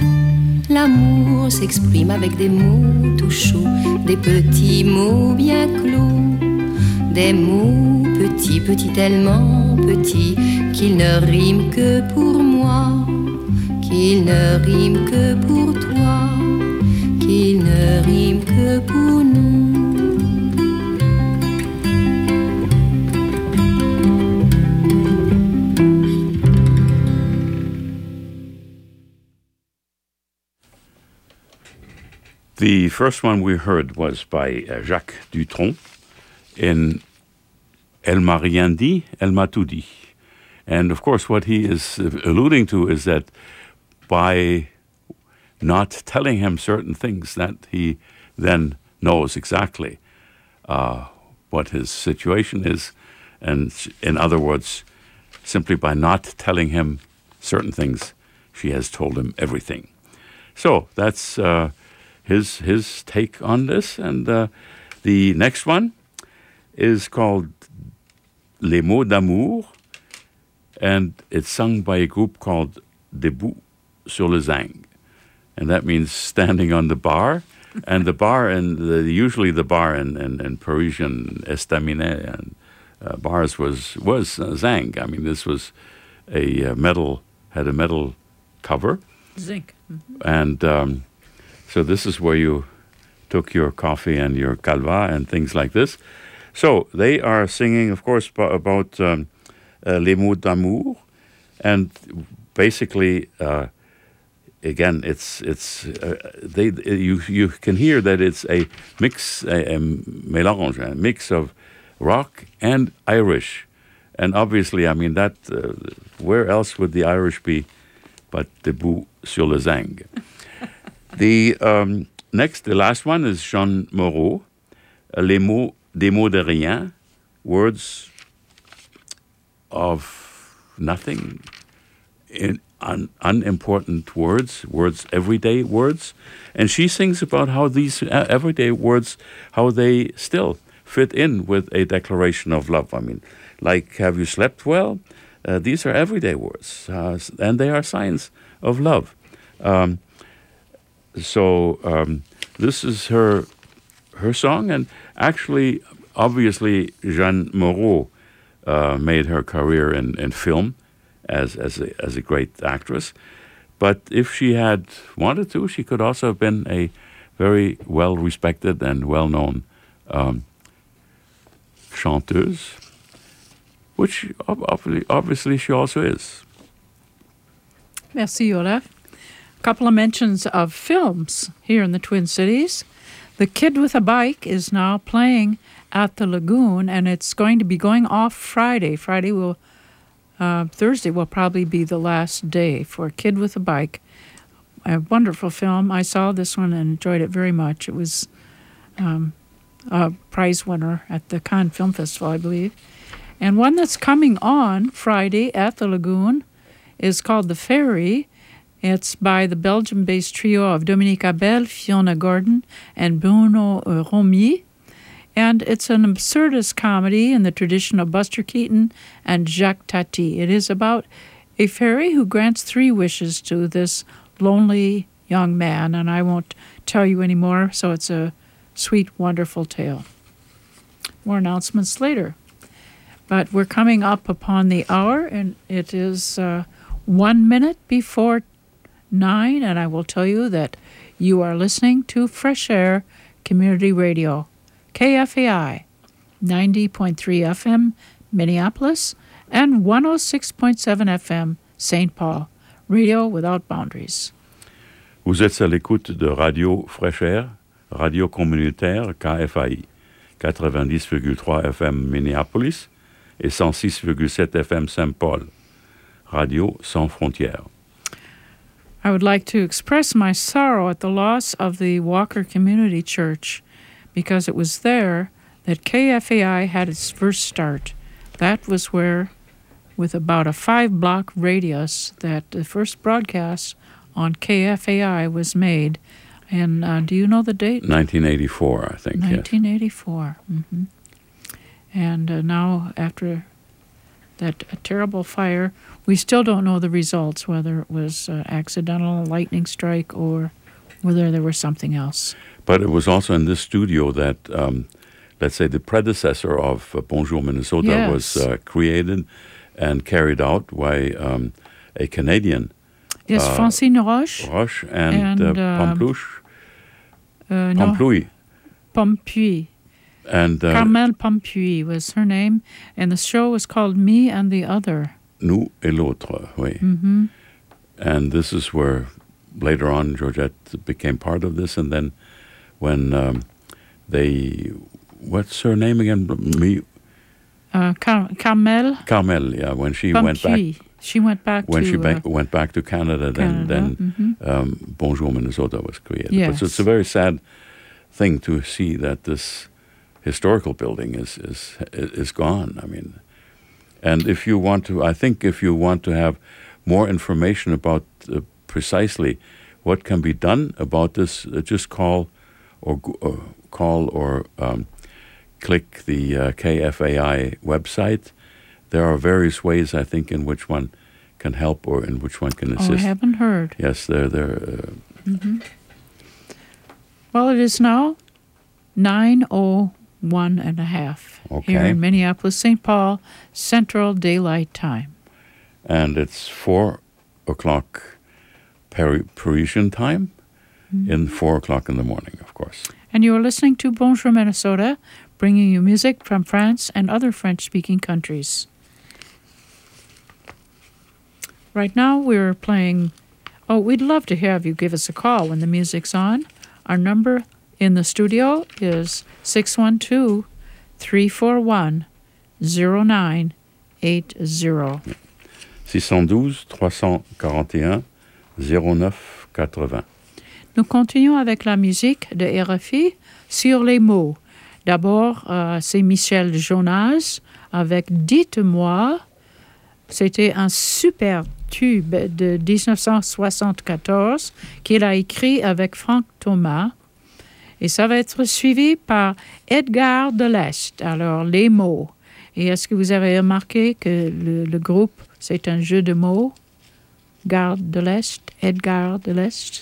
L'amour s'exprime avec des mots tout chauds, des petits mots bien clos. Des mots petits, petits, tellement petits qu'ils ne riment que pour moi, qu'ils ne riment que pour toi, qu'ils ne riment que pour nous. The first one we heard was by uh, Jacques Dutronc in Elle m'a rien dit, elle m'a tout dit. And of course, what he is alluding to is that by not telling him certain things, that he then knows exactly uh, what his situation is. And in other words, simply by not telling him certain things, she has told him everything. So that's uh, his his take on this. And uh, the next one is called Les mots d'amour, and it's sung by a group called Debout sur le Zang. And that means standing on the bar. And the bar, and the, usually the bar in, in, in Parisian estaminet and uh, bars was was uh, Zang. I mean, this was a uh, metal, had a metal cover. Zinc. Mm-hmm. And um, so this is where you took your coffee and your calva and things like this. So they are singing, of course, b- about um, uh, Les mots d'amour. And basically, uh, again, it's it's uh, they you you can hear that it's a mix, a, a mélange, a mix of rock and Irish, and obviously, I mean that. Uh, where else would the Irish be, but debout sur le Zang? the um, next, the last one is Jean Moreau, uh, Les mots, des mots de rien, words of nothing, in un, unimportant words, words, everyday words. And she sings about how these uh, everyday words, how they still fit in with a declaration of love. I mean, like, have you slept well? Uh, these are everyday words, uh, and they are signs of love. Um, so um, this is her her song, and actually, obviously, Jeanne Moreau Uh, made her career in, in film as as a, as a great actress. But if she had wanted to, she could also have been a very well-respected and well-known um, chanteuse, which obviously, obviously she also is. Merci, Olaf. A couple of mentions of films here in the Twin Cities. The Kid with a Bike is now playing at the Lagoon, and it's going to be going off Friday. Friday will, uh, Thursday will probably be the last day for Kid with a Bike. A wonderful film. I saw this one and enjoyed it very much. It was um, a prize winner at the Cannes Film Festival, I believe. And one that's coming on Friday at the Lagoon is called The Ferry. It's by the Belgium-based trio of Dominique Abel, Fiona Gordon, and Bruno Romy. And it's an absurdist comedy in the tradition of Buster Keaton and Jacques Tati. It is about a fairy who grants three wishes to this lonely young man, and I won't tell you any more, so it's a sweet, wonderful tale. More announcements later. But we're coming up upon the hour, and it is uh, one minute before nine, and I will tell you that you are listening to Fresh Air Community Radio. K F A I, ninety point three F M, Minneapolis, and one oh six point seven F M, Saint Paul. Radio without boundaries. Vous êtes à l'écoute de Radio Fresh Air, radio communautaire K F A I, quatre-vingt-dix virgule trois F M Minneapolis et cent six virgule sept F M Saint Paul. Radio sans frontières. I would like to express my sorrow at the loss of the Walker Community Church, because it was there that K F A I had its first start. That was where, with about a five-block radius, that the first broadcast on K F A I was made. And uh, do you know the date? nineteen eighty-four, I think, nineteen eighty-four. Yes. Mm-hmm. And uh, now, after that uh, terrible fire, we still don't know the results, whether it was uh, accidental lightning strike or whether there was something else. But it was also in this studio that, um, let's say, the predecessor of uh, Bonjour Minnesota Yes. was uh, created and carried out by um, a Canadian. Yes, uh, Francine Roche. Roche and, and uh, uh, Pamplouche. Uh, no, Pamplouille. Pompuy. And uh, Carmel Pompuy was her name, and the show was called Me and the Other. Nous et l'autre, oui. Mm-hmm. And this is where later on Georgette became part of this, and then when um, they, what's her name again? Me, Uh, Car- Carmel Carmel, yeah. When she Pompuy. went back, She went back when to... she ba- uh, went back to Canada, then Canada, then mhm. um, Bonjour Minnesota was created. But Yes. so it's a very sad thing to see that this historical building is is is gone. I mean, and if you want to, I think if you want to have more information about uh, precisely what can be done about this, uh, just call or go- uh, call or um, click the uh, K F A I website. There are various ways, I think, in which one can help or in which one can assist. Oh, I haven't heard. Yes, they're they're. Uh, Mm-hmm. Well, it is now nine oh one and a half Okay. here in Minneapolis, Saint Paul, Central Daylight Time. And it's four o'clock Pari- Parisian time, Mm. in four o'clock in the morning, of course. And you are listening to Bonjour Minnesota, bringing you music from France and other French-speaking countries. Right now, we're playing... Oh, we'd love to have you give us a call when the music's on. Our number in the studio is six one two, three four one, zero nine eight zero. six un deux, trois cent quarante et un, zéro neuf quatre-vingts. Nous continuons avec la musique de R F I sur les mots. D'abord, euh, c'est Michel Jonas avec « Dites-moi ». C'était un super tube de dix-neuf cent soixante-quatorze qu'il a écrit avec Franck Thomas. Et ça va être suivi par Edgar de l'Est. Alors, les mots. Et est-ce que vous avez remarqué que le, le groupe, c'est un jeu de mots? Garde de l'Est, Edgar de l'Est.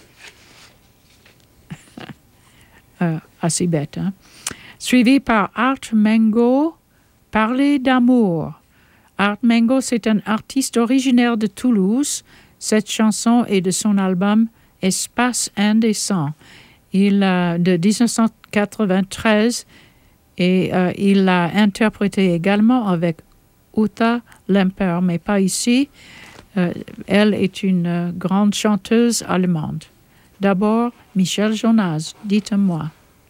euh, assez bête, hein? Suivi par Art Mengo, Parler d'amour. Art Mengo, c'est un artiste originaire de Toulouse. Cette chanson est de son album Espace indécent. Il a de dix-neuf cent quatre-vingt-treize et euh, il l'a interprété également avec Uta Lemper, mais pas ici. Euh, elle est une euh, grande chanteuse allemande. D'abord, Michel Jonas, dites-moi.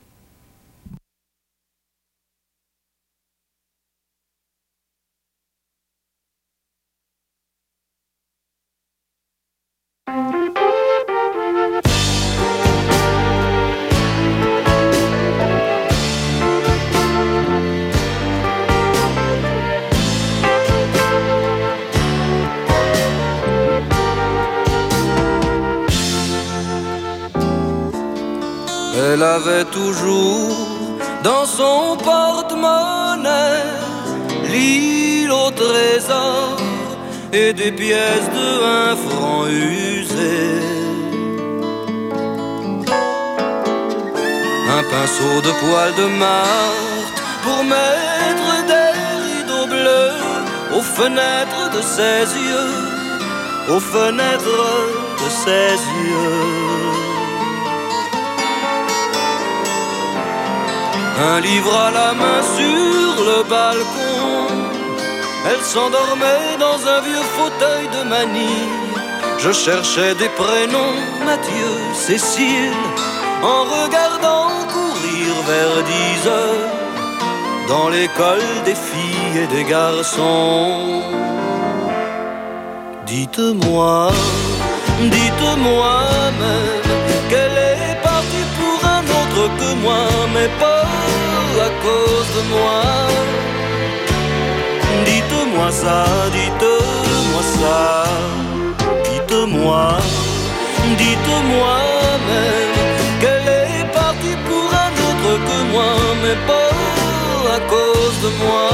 Elle avait toujours dans son porte-monnaie l'île au trésor et des pièces de un franc usées. Un pinceau de poil de martre pour mettre des rideaux bleus aux fenêtres de ses yeux, aux fenêtres de ses yeux. Un livre à la main sur le balcon, elle s'endormait dans un vieux fauteuil de manille. Je cherchais des prénoms, Mathieu, Cécile, en regardant courir vers dix heures dans l'école des filles et des garçons. Dites-moi, dites-moi même qu'elle est partie pour un autre que moi, mais pas à cause de moi. Dites-moi ça, dites-moi ça. Dites-moi, dites-moi même qu'elle est partie pour un autre que moi, mais pas à cause de moi.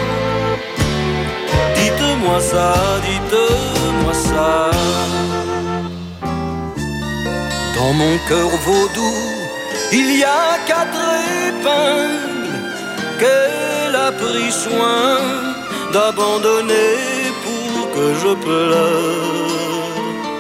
Dites-moi ça, dites-moi ça. Dans mon cœur vaudou, il y a quatre épingles qu'elle a pris soin d'abandonner pour que je pleure.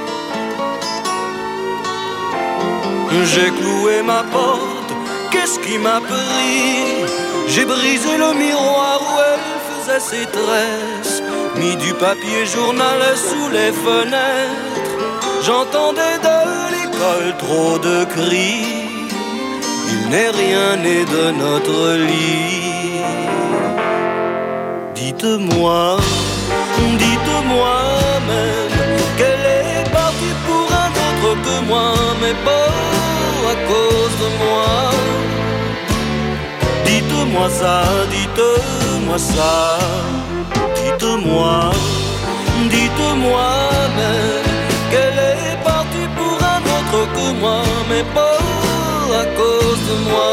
J'ai cloué ma porte, qu'est-ce qui m'a pris? J'ai brisé le miroir où elle faisait ses tresses, mis du papier journal sous les fenêtres. J'entendais de l'école trop de cris. Il n'est rien né de notre lit. Dites-moi, dites-moi même qu'elle est partie pour un autre que moi, mais pas à cause de moi. Dites-moi ça, dites-moi ça. Dites-moi, dites-moi même qu'elle est partie pour un autre que moi, mais pas à cause de moi.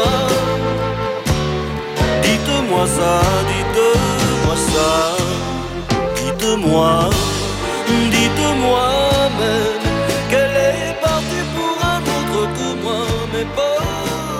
Dites-moi ça, dites-moi ça. Dites-moi, dites-moi même qu'elle est partie pour un autre que moi, mais pas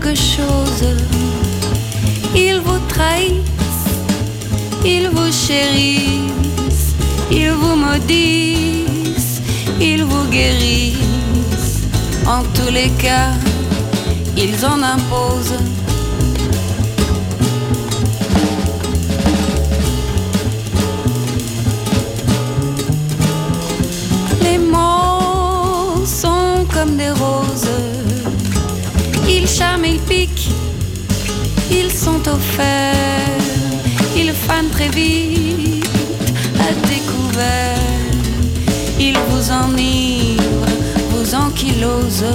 quelque chose. Ils vous trahissent, ils vous chérissent, ils vous maudissent, ils vous guérissent. En tous les cas, ils en imposent. Les mots sont comme des roses. Ils charment, ils piquent, ils sont offerts. Ils fanent très vite à découvert. Ils vous enivrent, vous ankylosent.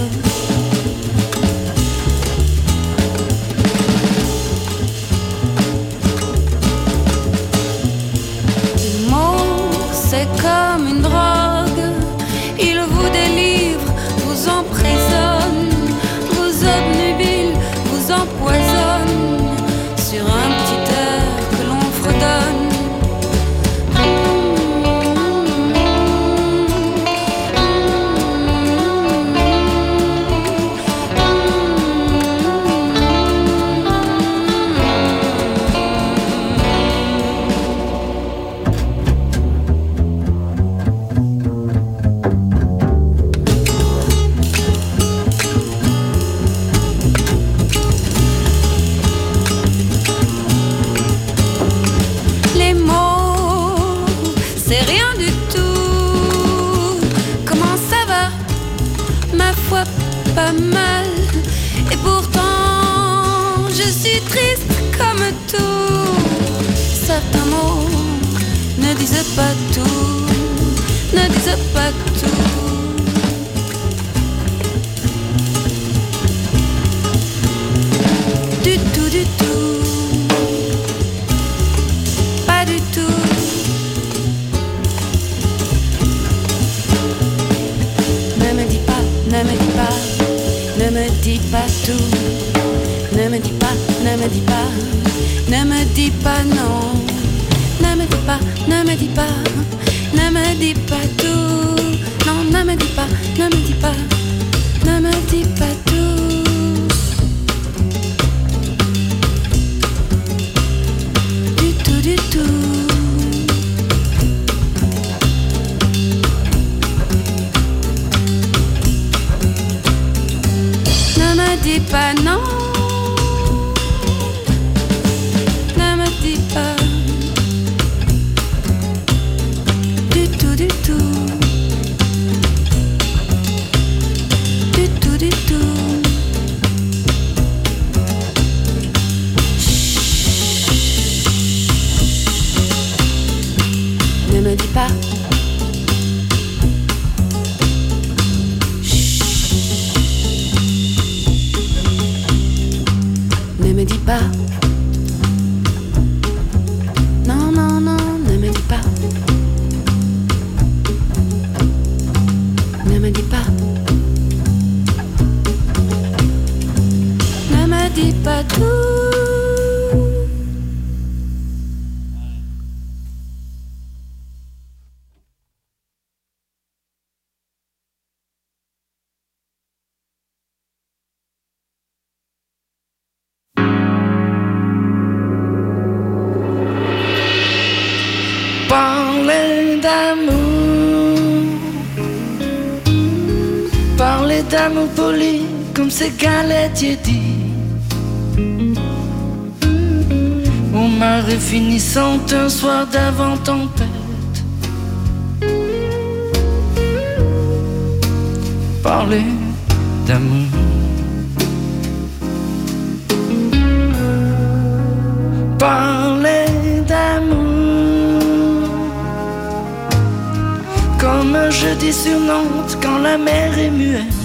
Les mots, c'est comme une drogue. Ils vous délivrent, vous emprisonnent, vous obnubilent, vous empoisonnent sur un petit air que l'on fredonne. Pas mal, et pourtant je suis triste comme tout. Certains mots ne disent pas tout, ne disent pas tout. Du tout, du tout, pas du tout. Ne me dis pas, ne me dis pas. Ne me dis pas tout, ne me dis pas, ne me dis pas, ne me dis pas non. Ne me dis pas, ne me dis pas, ne me dis pas tout. Non, ne me dis pas, ne me dis pas, ne me dis pas tout. Du tout, du tout. Ne me dis pas non, ne me dis pas du tout, du tout, du tout, du tout. Ne me dis pas. Ne me dis pas. Non, non, non, ne me dis pas. Ne me dis pas. Ne me dis pas tout. Parler d'amour, parler d'amour poli comme ces galetiers dit. Au marée finissante un soir d'avant tempête. Parler d'amour. Parler d'amour comme un jeudi sur Nantes quand la mer est muette.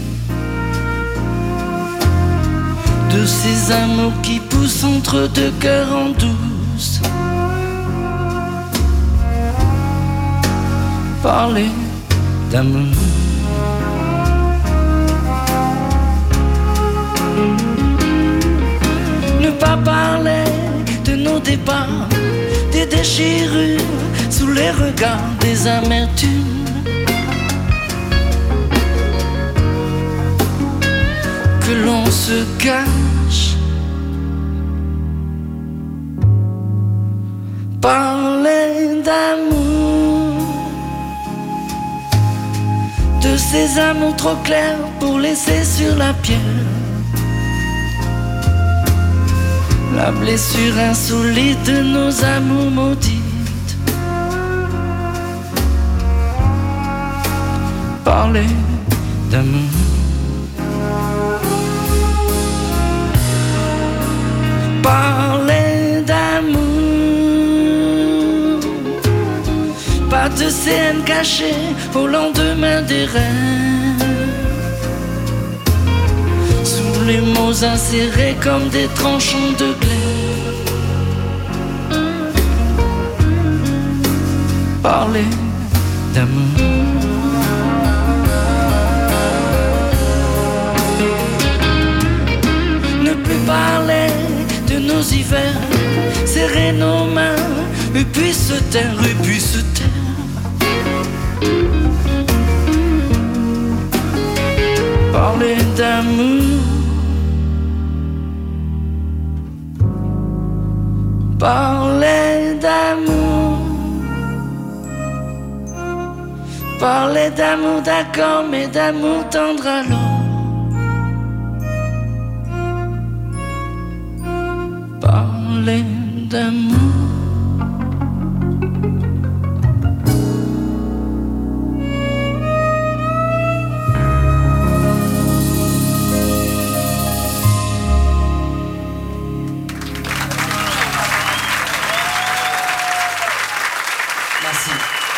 De ces amours qui poussent entre deux cœurs en douce. Parler d'amour. Ne pas parler de nos départs, des déchirures sous les regards des amertumes. Que l'on se se cache. Parler d'amour, de ces amours trop clairs pour laisser sur la pierre la blessure insolite de nos amours maudites. Parler d'amour, parler d'amour, pas de scène cachée au lendemain des rêves, sous les mots insérés comme des tranchants de glaire. Parler d'amour, ne plus parler de nos hivers, serrer nos mains, et puis se taire, et puis se taire. Parler d'amour, parler d'amour, parler d'amour d'accord, mais d'amour tendre alors. Parler d'amour. Merci.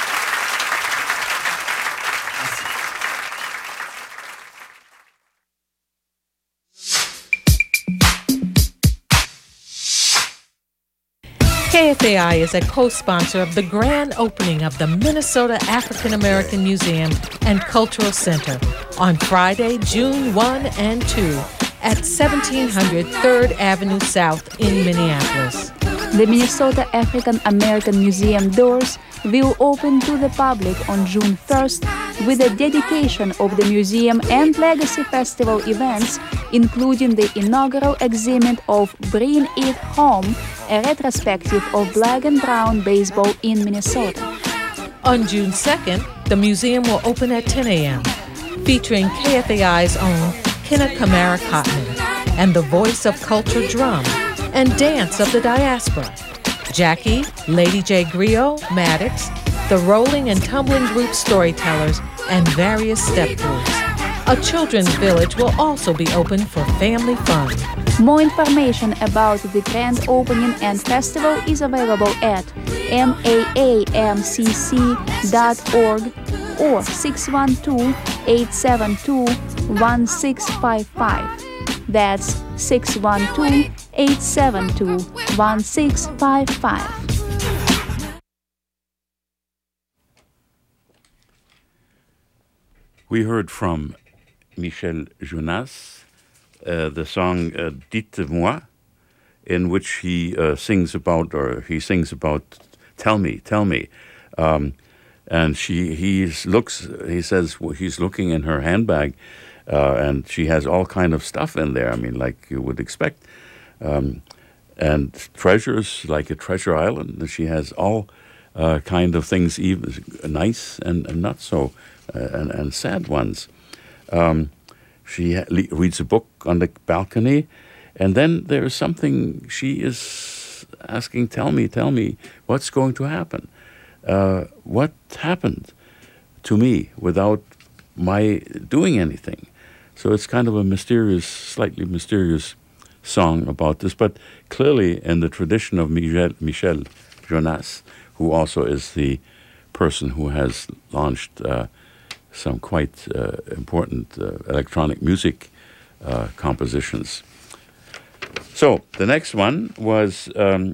K F A I is a co-sponsor of the grand opening of the Minnesota African American Museum and Cultural Center on Friday, June first and second at seventeen hundred third Avenue South in Minneapolis. The Minnesota African American Museum doors will open to the public on June first with the dedication of the museum and Legacy Festival events, including the inaugural exhibit of Bring It Home, a retrospective of black and brown baseball in Minnesota. On June second, the museum will open at ten a.m., featuring K F A I's own Kenna Kamara Cotman and the Voice of Culture Drum and Dance of the Diaspora, Jackie, Lady J. Griot, Maddox, the Rolling and Tumbling Group Storytellers, and various step groups. A children's village will also be open for family fun. More information about the grand opening and festival is available at M A A M C C dot org or six one two, eight seven two, one six five five. That's six one two, eight seven two, one six five five. We heard from Michel Jonas uh, the song uh, Dites-moi, in which he uh, sings about, or he sings about, tell me, tell me. Um, and she, he looks, he says well, he's looking in her handbag, uh, and she has all kind of stuff in there. I mean, like you would expect. Um, and treasures, like a treasure island. She has all uh, kind of things, even nice and, and not so, uh, and, and sad ones. Um, she ha- le- reads a book on the balcony, and then there's something she is asking, tell me, tell me, what's going to happen? Uh, what happened to me without my doing anything? So it's kind of a mysterious, slightly mysterious song about this, but clearly in the tradition of Michel, Michel Jonas, who also is the person who has launched uh, some quite uh, important uh, electronic music uh, compositions. So the next one was um,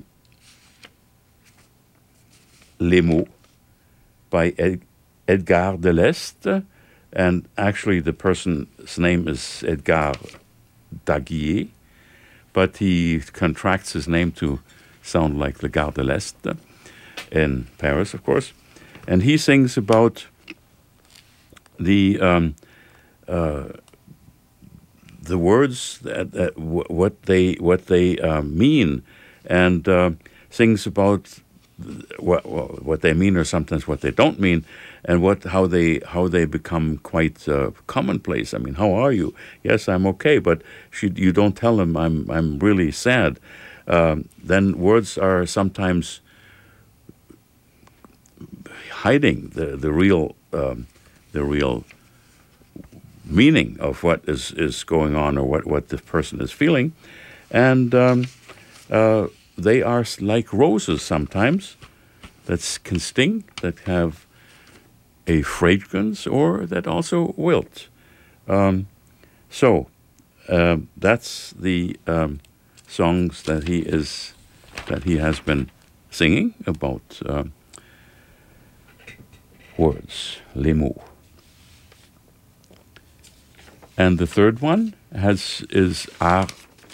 Les Mots by Ed- Edgar Deleste, and actually the person's name is Edgar Daguier, but he contracts his name to sound like the Gare de l'Est in Paris, of course. And he sings about the um, uh, the words that, that w- what they what they uh, mean, and uh, sings about what what they mean, or sometimes what they don't mean, and what how they how they become quite uh, commonplace. I mean, how are you? Yes, I'm okay, but she, you don't tell them I'm I'm really sad. Um, then words are sometimes hiding the the real um, the real meaning of what is, is going on, or what, what the person is feeling, and um, uh, they are like roses sometimes that can sting, that have a fragrance, or that also wilt. Um, so uh, that's the um, songs that he is that he has been singing about uh, words, les mots. And the third one has is Art,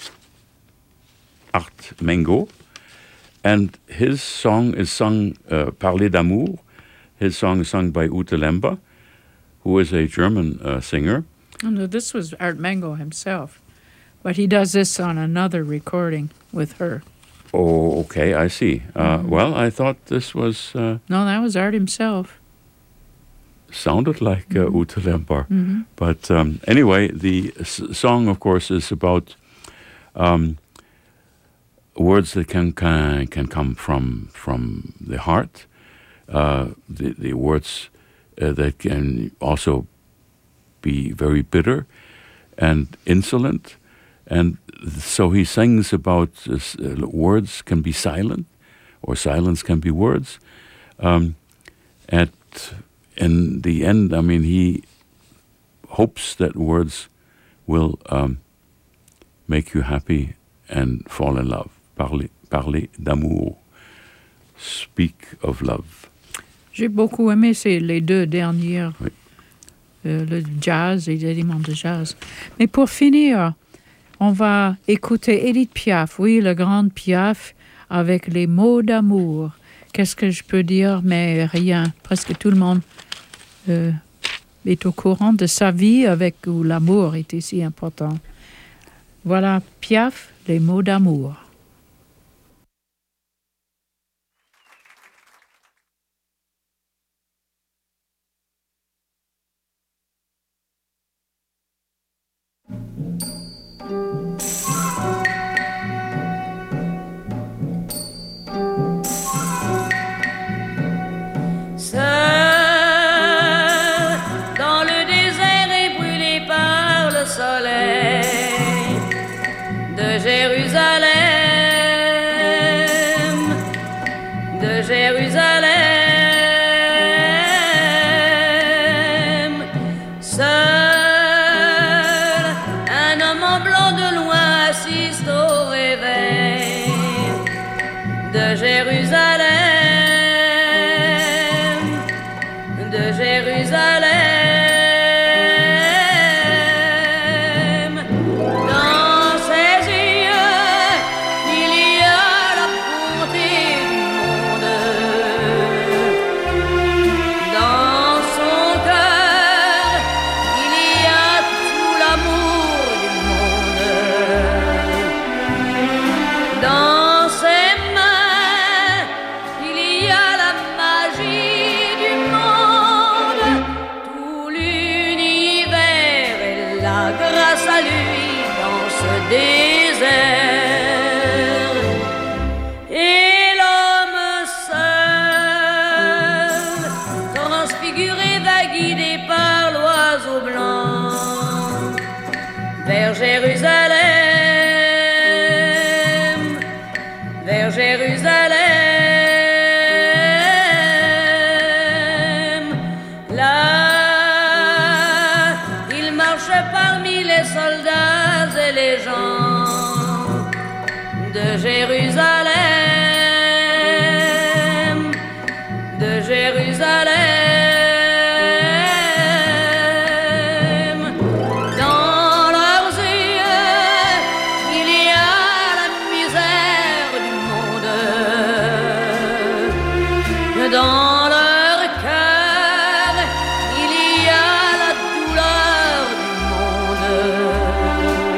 Art Mengo, and his song is sung, uh, Parler d'amour. His song is sung by Ute Lember, who is a German uh, singer. Oh, no, this was Art Mengo himself, but he does this on another recording with her. Oh, okay, I see. Uh, Mm-hmm. Well, I thought this was... Uh, No, that was Art himself. sounded like uh, Ute Lember. Mhm. But um, anyway, the s- song, of course, is about um, words that can, can can come from from the heart. Uh, the the words uh, that can also be very bitter and insolent, and so he sings about this, uh, words can be silent, or silence can be words. Um, at In the end, I mean, he hopes that words will um, make you happy and fall in love. Parler, parler d'amour. Speak of love. J'ai beaucoup aimé ces, les deux dernières, euh, le jazz et les éléments de jazz. Mais pour finir, on va écouter Edith Piaf, oui, la grande Piaf, avec les mots d'amour. Qu'est-ce que je peux dire? Mais rien. Presque tout le monde euh, est au courant de sa vie avec où l'amour est si important. Voilà Piaf, les mots d'amour. Seul dans le désert et brûlé par le soleil de Jérusalem, de Jérusalem. Seul un homme en blanc de loin assiste au réveil de Jérusalem. De Jérusalem, dans ses yeux, il y a la bonté du monde. Dans son cœur, il y a tout l'amour du monde. Dans ses mains, il y a la magie du monde. Tout l'univers est là grâce à lui dans ce désert. Et l'homme seul, transfiguré, va guidé par l'oiseau blanc vers Jérusalem, vers Jérusalem. Là, il marche parmi les soldats et les gens de Jérusalem, de Jérusalem. Dans leurs yeux, il y a la misère du monde. Dans leur cœur, il y a la douleur du monde.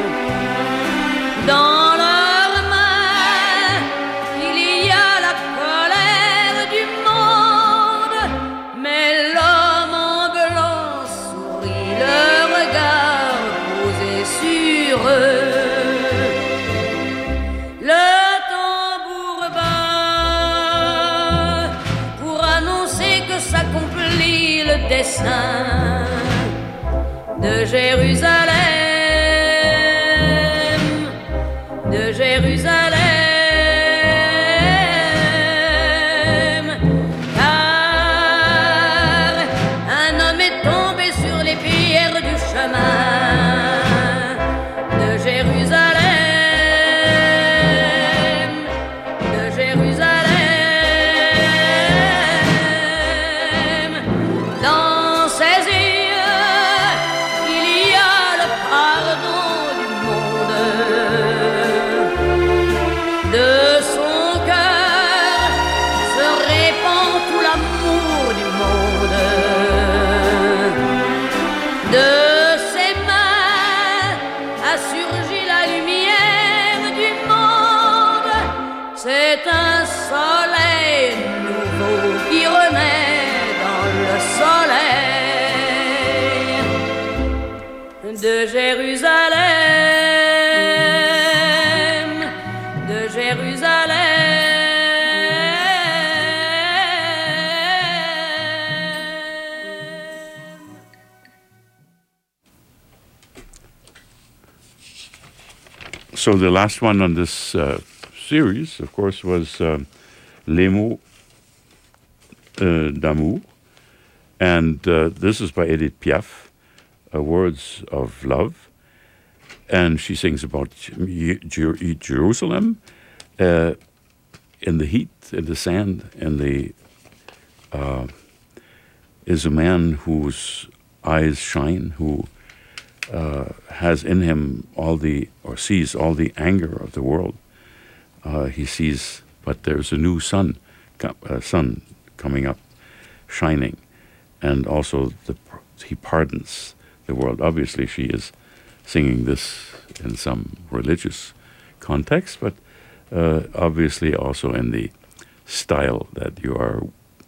de Jérusalem, de Jérusalem. So the last one on this uh, series, of course, was uh, Les mots uh, d'amour. And uh, this is by Edith Piaf, uh, Words of Love. And she sings about Jer- Jer- Jerusalem uh, in the heat, in the sand, and the uh, is a man whose eyes shine, who uh, has in him all the, or sees all the anger of the world. Uh, he sees, but there's a new sun, uh, sun coming up, shining. And also the, he pardons the world. Obviously, she is singing this in some religious context, but uh, obviously also in the style that you are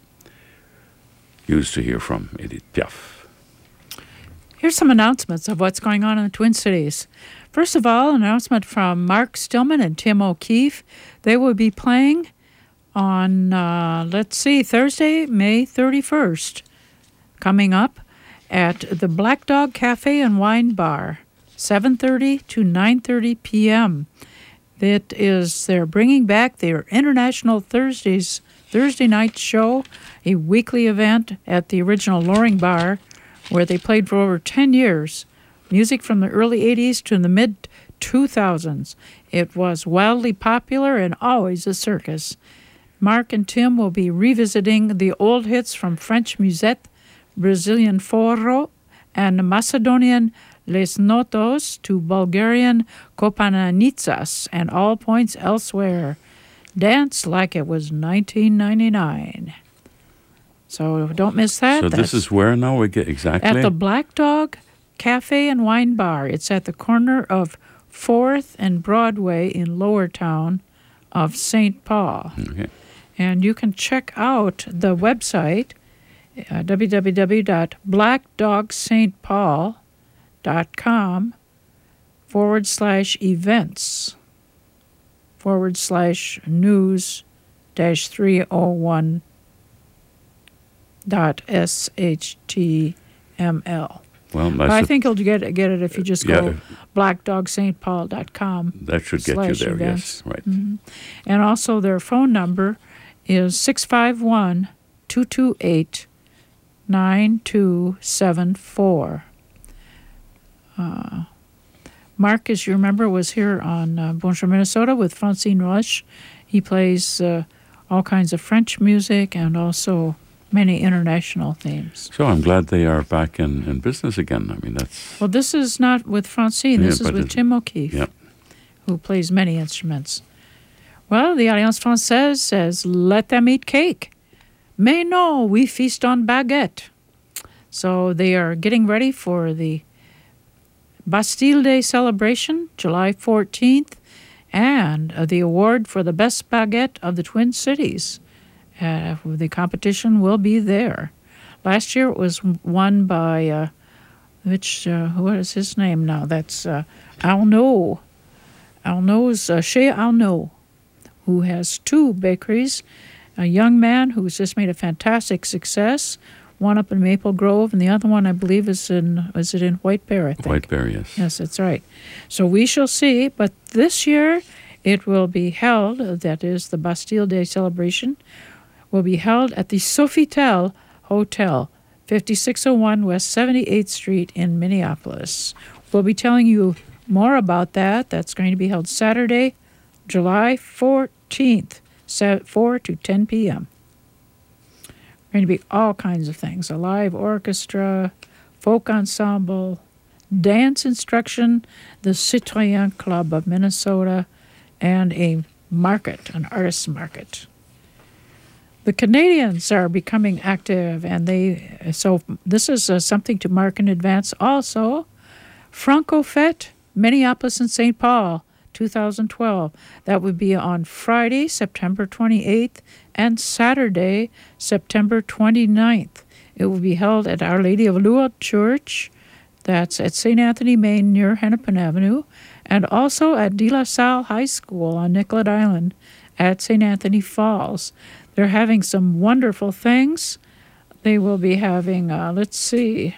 used to hear from Edith Piaf. Here's some announcements of what's going on in the Twin Cities. First of all, an announcement from Mark Stillman and Tim O'Keefe. They will be playing on, uh, let's see, Thursday, May thirty-first, coming up at the Black Dog Cafe and Wine Bar, seven thirty to nine thirty p.m. That is, they're bringing back their International Thursdays, Thursday night show, a weekly event at the original Loring Bar, where they played for over ten years. Music from the early eighties to the mid two thousands. It was wildly popular and always a circus. Mark and Tim will be revisiting the old hits from French musette, Brazilian forró, and Macedonian Les Notos to Bulgarian Kopananitsas and all points elsewhere. Dance like it was nineteen ninety-nine. So don't miss that. So That's this is where now we get exactly? at the Black Dog Cafe and Wine Bar. It's at the corner of fourth and Broadway in Lower Town of Saint Paul. Okay. And you can check out the website, uh, w w w dot black dog saint paul dot com forward slash events forward slash news dash three oh one dot S H T M L. Well, But I think you'll get it, get it if you just go Yeah. black dog saint paul dot com. That should get you there, yes, right. Mhm. And also their phone number is six five one, two two eight, nine two seven four. Uh, Mark, as you remember, was here on uh, Bonjour Minnesota with Francine Roche. He plays uh, all kinds of French music and also many international themes. So I'm glad they are back in, in business again. I mean, that's... Well, this is not with Francine. This Yeah, is but with it- Tim O'Keefe, Yeah. who plays many instruments. Well, the Alliance Française says, let them eat cake. Mais non, we feast on baguette. So they are getting ready for the Bastille Day celebration, July fourteenth, and uh, the award for the best baguette of the Twin Cities. Uh, the competition will be there. Last year it was won by, uh, which, uh, what is his name now? That's uh, Arnaud. Arnaud's, uh, Chez Arnaud, who has two bakeries. A young man who's just made a fantastic success. One up in Maple Grove, and the other one, I believe, is in is it in White Bear, I think. White Bear, yes. Yes, that's right. So we shall see. But this year, it will be held, that is, the Bastille Day celebration, will be held at the Sofitel Hotel, fifty-six oh one West seventy-eighth Street in Minneapolis. We'll be telling you more about that. That's going to be held Saturday, July fourteenth, four to ten p.m. Going to be all kinds of things, a live orchestra, folk ensemble, dance instruction, the Citoyen Club of Minnesota, and a market, an artist's market. The Canadians are becoming active, and they, so this is uh, something to mark in advance also. Franco Fête, Minneapolis and Saint Paul, two thousand twelve. That would be on Friday, September twenty-eighth, and Saturday, September twenty-ninth. It will be held at Our Lady of Lourdes Church, That's at Saint Anthony, Maine, near Hennepin Avenue, and also at De La Salle High School on Nicollet Island at Saint Anthony Falls. They're having some wonderful things. They will be having, uh, let's see,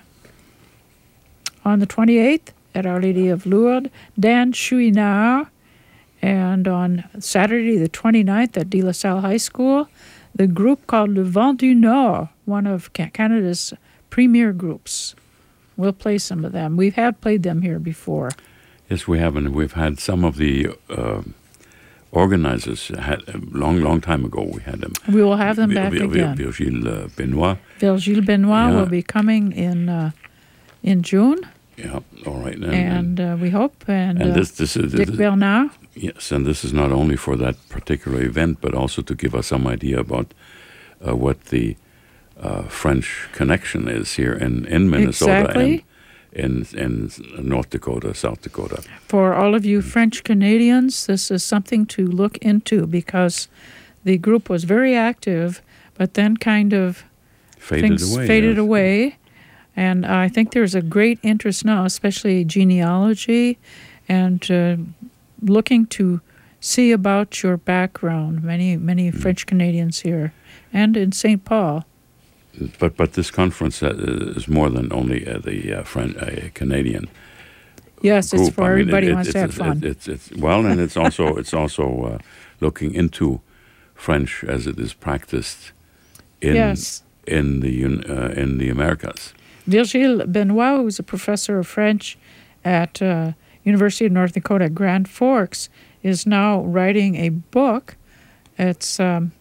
on the twenty-eighth at Our Lady of Lourdes, Dan Chouinard, and on Saturday the twenty-ninth at De La Salle High School, the group called Le Vent du Nord, one of Canada's premier groups. We'll play some of them. We have played them here before. Yes, we have, and we've had some of the uh, organizers. Had a long, long time ago, we had them. We will have them back Vir- again. Virgile uh, Benoit. Virgile Benoit Yeah. will be coming in uh, in June, Yeah, all right. And, and uh, we hope, and, and uh, this, this is Dick this, Bernard. Yes, and this is not only for that particular event, but also to give us some idea about uh, what the uh, French connection is here in, in Minnesota Exactly. and in, in North Dakota, South Dakota. For all of you French Canadians, this is something to look into because the group was very active, but then kind of Faded things away, faded yes. away. And I think there's a great interest now, especially genealogy and uh, looking to see about your background. Many, many Mm. French Canadians here and in Saint Paul. But but this conference uh, is more than only uh, the uh, French, uh, Canadian. Yes, it's group. for I mean, everybody it- who wants it's, to have it's, fun. It's, it's, well, and it's also it's also uh, looking into French as it is practiced in Yes. in the un- uh, in the Americas. Virgile Benoit, who's a professor of French at uh, University of North Dakota at Grand Forks, is now writing a book. It's um,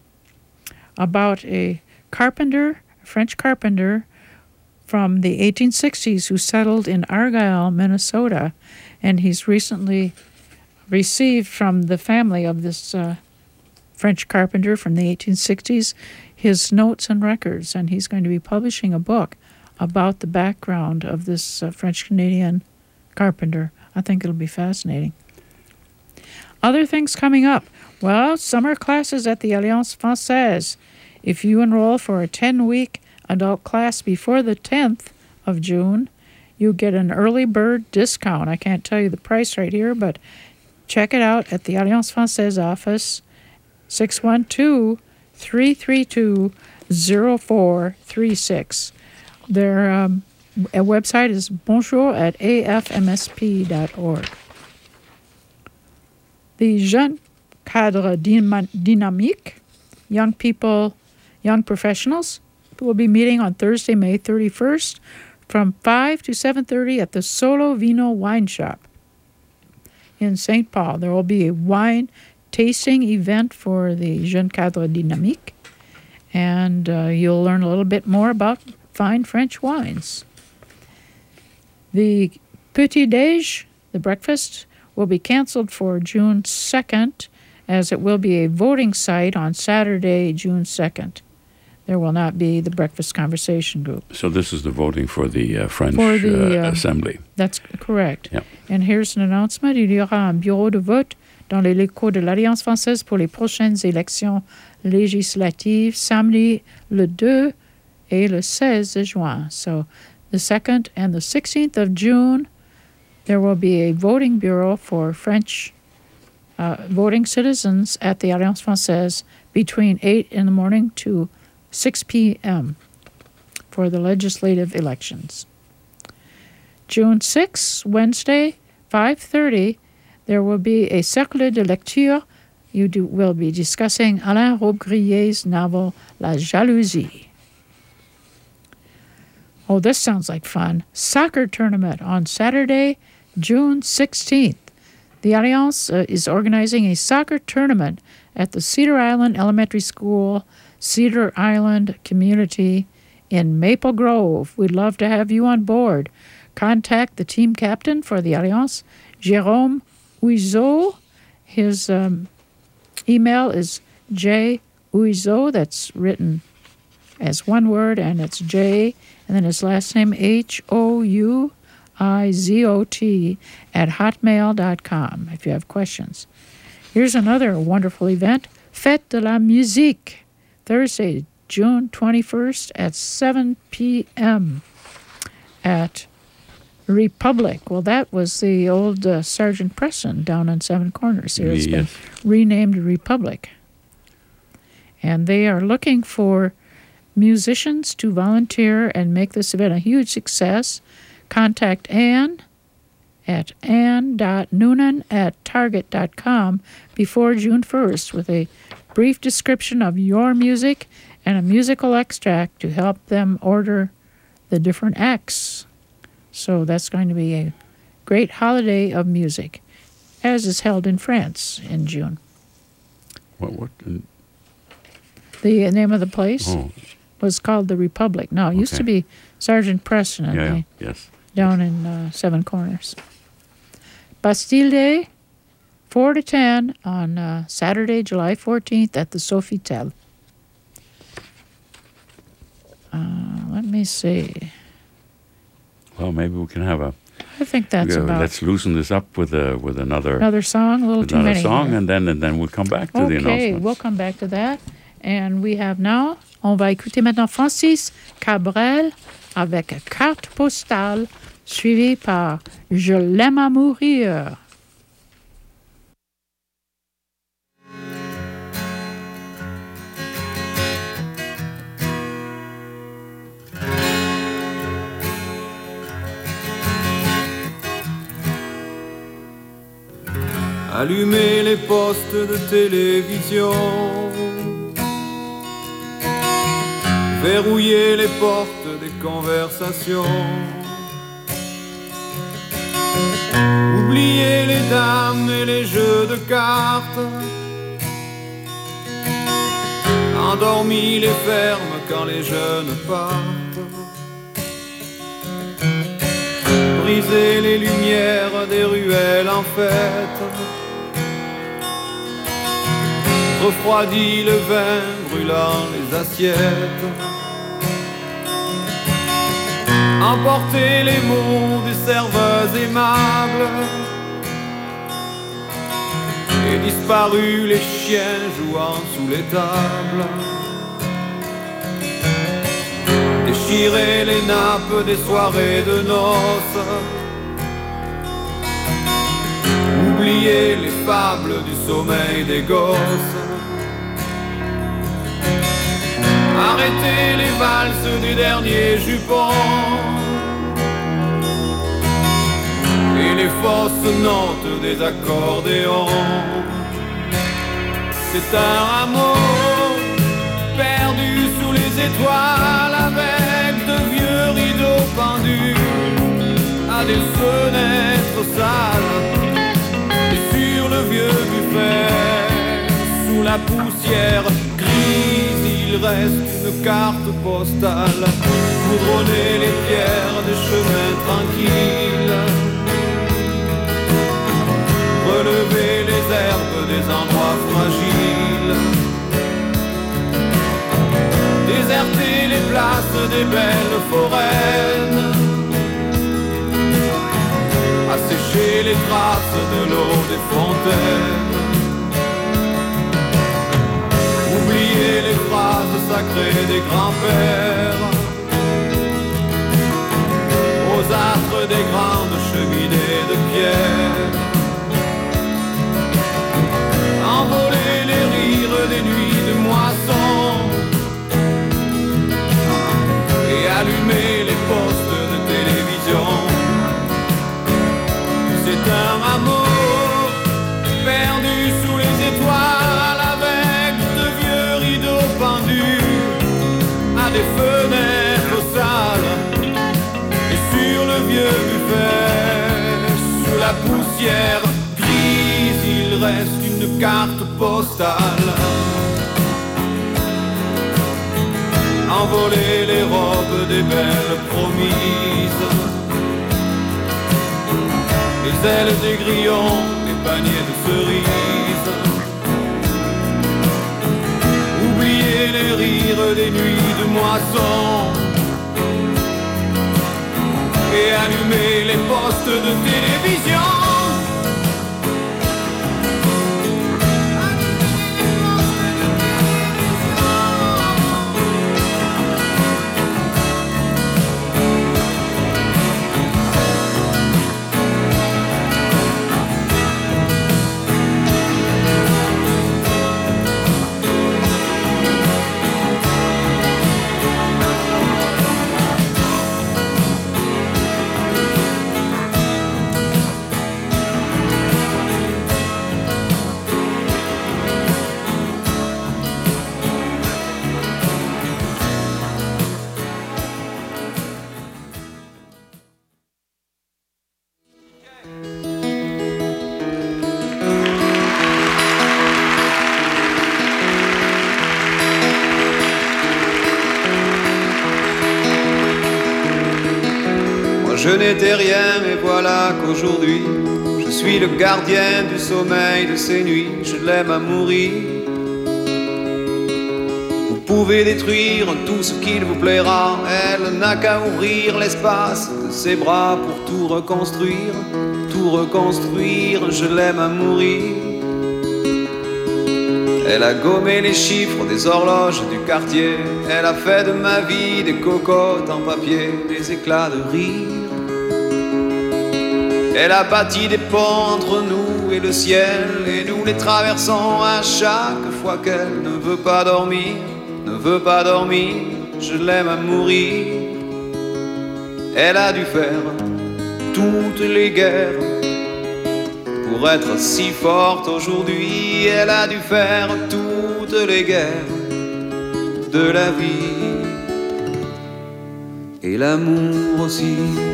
about a carpenter, a French carpenter from the eighteen sixties who settled in Argyle, Minnesota, and he's recently received from the family of this uh, French carpenter from the eighteen sixties his notes and records, and he's going to be publishing a book about the background of this uh, French-Canadian carpenter. I think it'll be fascinating. Other things coming up. Well, summer classes at the Alliance Française. If you enroll for a ten-week adult class before the tenth of June, you get an early bird discount. I can't tell you the price right here, but check it out at the Alliance Française office, six one two, three three two, zero four three six. Their um, a website is bonjour at a f m s p dot org. The Jeunes Cadres Dyma- Dynamiques, young people, young professionals, will be meeting on Thursday, May thirty-first from five to seven thirty at the Solo Vino Wine Shop in Saint Paul. There will be a wine tasting event for the Jeunes Cadres Dynamiques, and uh, you'll learn a little bit more about fine French wines. The Petit Déj, the breakfast, will be canceled for June second, as it will be a voting site on Saturday, June second. There will not be the breakfast conversation group. So this is the voting for the uh, French For the, uh, uh, Assembly. That's correct. Yeah. And here's an announcement. Il y aura un bureau de vote dans les locaux de l'Alliance française pour les prochaines élections législatives, samedi le deux et le seize juin. So the second and the sixteenth of June, there will be a voting bureau for French uh, voting citizens at the Alliance Française between eight in the morning to six p.m. for the legislative elections. June sixth, Wednesday, five thirty, there will be a cercle de lecture. You do, will be discussing Alain Robbe-Grier's novel La Jalousie. Oh, this sounds like fun. Soccer tournament on Saturday, June sixteenth. The Alliance uh, is organizing a soccer tournament at the Cedar Island Elementary School, Cedar Island community in Maple Grove. We'd love to have you on board. Contact the team captain for the Alliance, Jérôme Huizeau. His um, email is J Huizeau, that's written as one word, and it's J, and then his last name H O U I Z O T at hotmail dot com if you have questions. Here's another wonderful event, Fête de la Musique, Thursday, June twenty-first at seven p.m. at Republic. Well, that was the old uh, Sergeant Preston down on Seven Corners here. It's Yes. been renamed Republic. And they are looking for musicians to volunteer and make this event a huge success. Contact Ann at ann.noonan at target dot com before June first with a brief description of your music and a musical extract to help them order the different acts. So that's going to be a great holiday of music, as is held in France in June. What? What? in- The name of the place Oh, was called the Republic. No, it used to Okay. be Sergeant Preston and yeah, they- yes. down in uh, Seven Corners. Bastille Day, four to ten on uh, Saturday, July fourteenth at the Sofitel. Uh, let me see. Well, maybe we can have a. I think that's yeah, about Let's loosen this up with a with another another song. A little with too another many. song, here. and then and then we'll come back to the Okay, announcement. we'll come back to that. And we have now, on va écouter maintenant Francis Cabrel avec Carte postale, suivi par Je l'aime à mourir. Allumer les postes de télévision, verrouiller les portes des conversations, oublier les dames et les jeux de cartes, endormi les fermes quand les jeunes partent, briser les lumières des ruelles en fête, refroidi le vin brûlant les assiettes, emporter les mots des serveuses aimables, et disparu les chiens jouant sous les tables, déchirer les nappes des soirées de noces, oublier les fables du sommeil des gosses, arrêter les valses du dernier jupon et les fausses notes des accordéons. C'est un amour perdu sous les étoiles avec de vieux rideaux pendus à des fenêtres sales et sur le vieux buffet sous la poussière grise il reste une carte postale, goudronner les pierres des chemins tranquilles, relever les herbes des endroits fragiles, déserter les places des belles foraines, assécher les traces de l'eau des fontaines, oublier les phrases sacrées des grands-pères, aux âtres des grandes cheminées de pierre, envoler les rires des nuits de moisson et allumer les postes de télévision. C'est un amour perdu sous les étoiles avec de vieux rideaux pendus à des fenêtres sales et sur le vieux buffet sous la poussière grise il reste une carte postale. Envoler les robes des belles promises, les ailes des grillons, les paniers de cerises, oublier les rires des nuits de moisson et allumer les postes de télévision. je n'étais rien, mais voilà qu'aujourd'hui, je suis le gardien du sommeil de ces nuits. Je l'aime à mourir. Vous pouvez détruire tout ce qu'il vous plaira. Elle n'a qu'à ouvrir l'espace de ses bras pour tout reconstruire. Tout reconstruire, je l'aime à mourir. Elle a gommé les chiffres des horloges du quartier. Elle a fait de ma vie des cocottes en papier, des éclats de rire. Elle a bâti des ponts entre nous et le ciel, et nous les traversons à chaque fois qu'elle ne veut pas dormir, ne veut pas dormir, je l'aime à mourir. Elle a dû faire toutes les guerres pour être si forte aujourd'hui. Elle a dû faire toutes les guerres de la vie et l'amour aussi.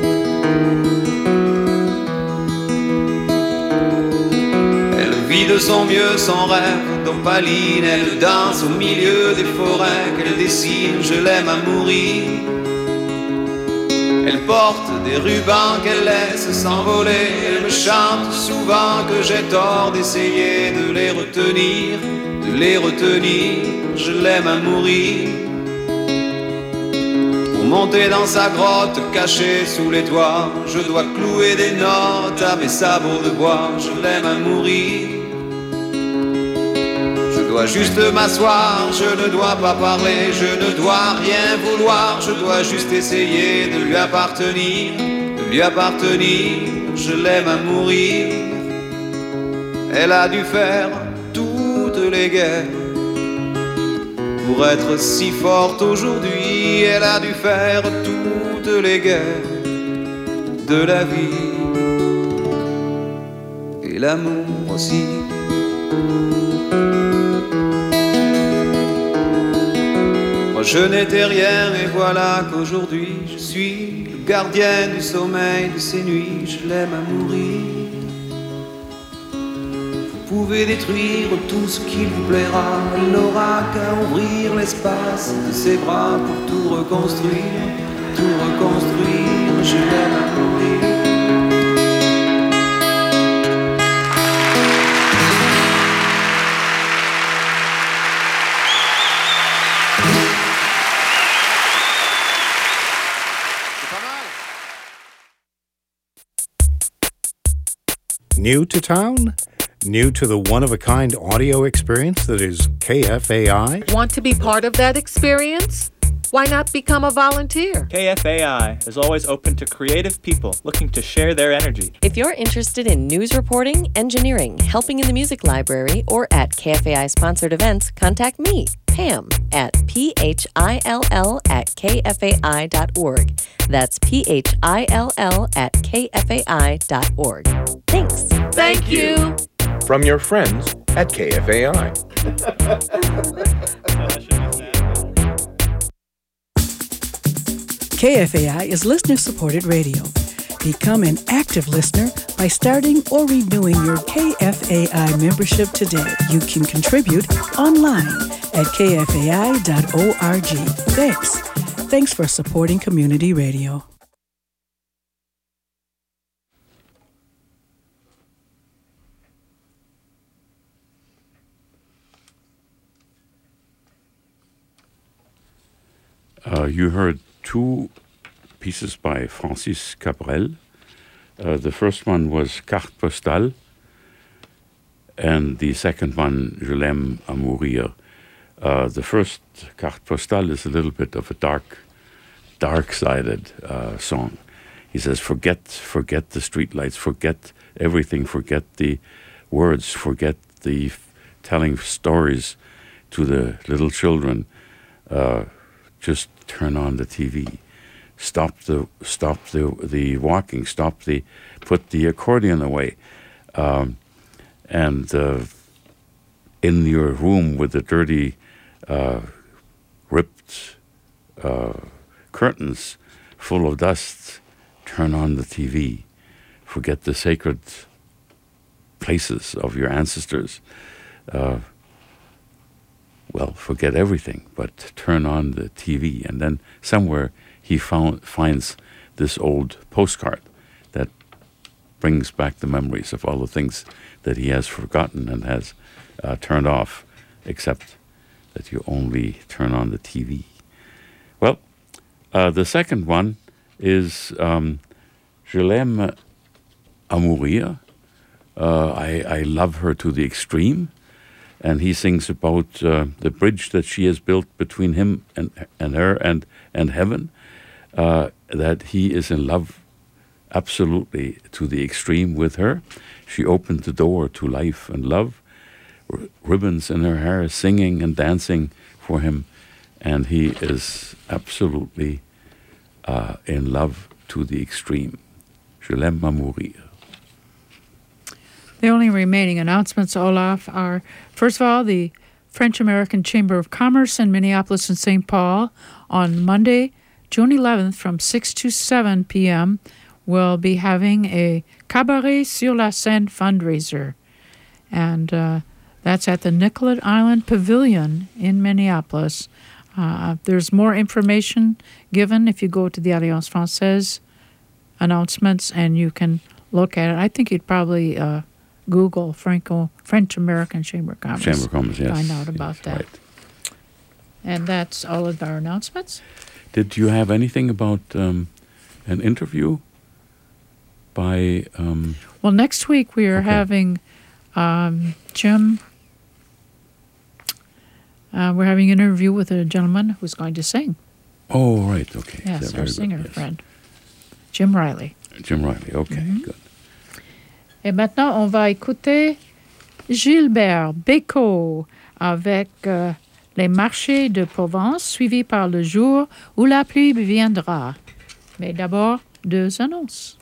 Elle vit de son mieux sans rêve d'ompaline. Elle danse au milieu des forêts qu'elle dessine. Je l'aime à mourir. Elle porte des rubans qu'elle laisse s'envoler. Elle me chante souvent que j'ai tort d'essayer de les retenir, de les retenir. Je l'aime à mourir. Pour monter dans sa grotte cachée sous les toits, je dois clouer des notes à mes sabots de bois. Je l'aime à mourir. Je dois juste m'asseoir, je ne dois pas parler, je ne dois rien vouloir, je dois juste essayer de lui appartenir, de lui appartenir, je l'aime à mourir. Elle a dû faire toutes les guerres pour être si forte aujourd'hui. Elle a dû faire toutes les guerres de la vie et l'amour aussi. Je n'étais rien, mais voilà qu'aujourd'hui je suis le gardien du sommeil de ces nuits. Je l'aime à mourir. Vous pouvez détruire tout ce qu'il vous plaira. Elle n'aura qu'à ouvrir l'espace de ses bras pour tout reconstruire, tout reconstruire. Je l'aime à mourir. New to town? New to the one-of-a-kind audio experience that is K F A I? Want to be part of that experience? Why not become a volunteer? K F A I is always open to creative people looking to share their energy. If you're interested in news reporting, engineering, helping in the music library, or at K F A I-sponsored events, contact me, Pam, at P H I L L at K F A I dot org. That's P H I L L at K F A I dot org. Thanks. Thank you. From your friends at K F A I. K F A I is listener-supported radio. Become an active listener by starting or renewing your K F A I membership today. You can contribute online at K F A I dot org. Thanks. Thanks for supporting community radio. Uh, you heard two pieces by Francis Cabrel. Uh, the first one was Carte Postale, and the second one, Je l'aime à mourir. Uh, the first, Carte Postale, is a little bit of a dark, dark-sided uh, song. He says, forget, forget the streetlights, forget everything, forget the words, forget the f- telling stories to the little children. Uh, just turn on the T V. Stop the stop the the walking. Stop the put the accordion away, um, and uh, in your room with the dirty, uh, ripped uh, curtains full of dust, turn on the T V. Forget the sacred places of your ancestors. Uh, well, forget everything, but turn on the T V. And then somewhere he found finds this old postcard that brings back the memories of all the things that he has forgotten and has uh, turned off, except that you only turn on the T V. Well, uh, the second one is um, Je l'aime à mourir. Uh, I, I love her to the extreme. And he sings about uh, the bridge that she has built between him and and her and, and heaven, uh, that he is in love absolutely to the extreme with her. She opened the door to life and love, r- ribbons in her hair, singing and dancing for him, and he is absolutely uh, in love to the extreme. Je l'aime à mourir. The only remaining announcements, Olaf, are, first of all, the French-American Chamber of Commerce in Minneapolis and Saint Paul on Monday, June eleventh from six to seven p.m. will be having a Cabaret sur la Seine fundraiser. And uh, that's at the Nicollet Island Pavilion in Minneapolis. Uh, there's more information given if you go to the Alliance Française announcements, and you can look at it. I think you'd probably... Uh, Google Franco French American Chamber of Commerce. Chamber of Commerce, yes. Find out about yes, that. Right. And that's all of our announcements. Did you have anything about um, an interview by? Um, well, next week we are okay. having um, Jim. Uh, we're having an interview with a gentleman who's going to sing. Oh, right. Okay. Yes, yeah, our singer good, yes. friend, Jim Riley. Jim Riley. Okay, mm-hmm. Good. Et maintenant, on va écouter Gilbert Bécaud avec euh, Les marchés de Provence, suivi par Le jour où la pluie viendra. Mais d'abord, deux annonces.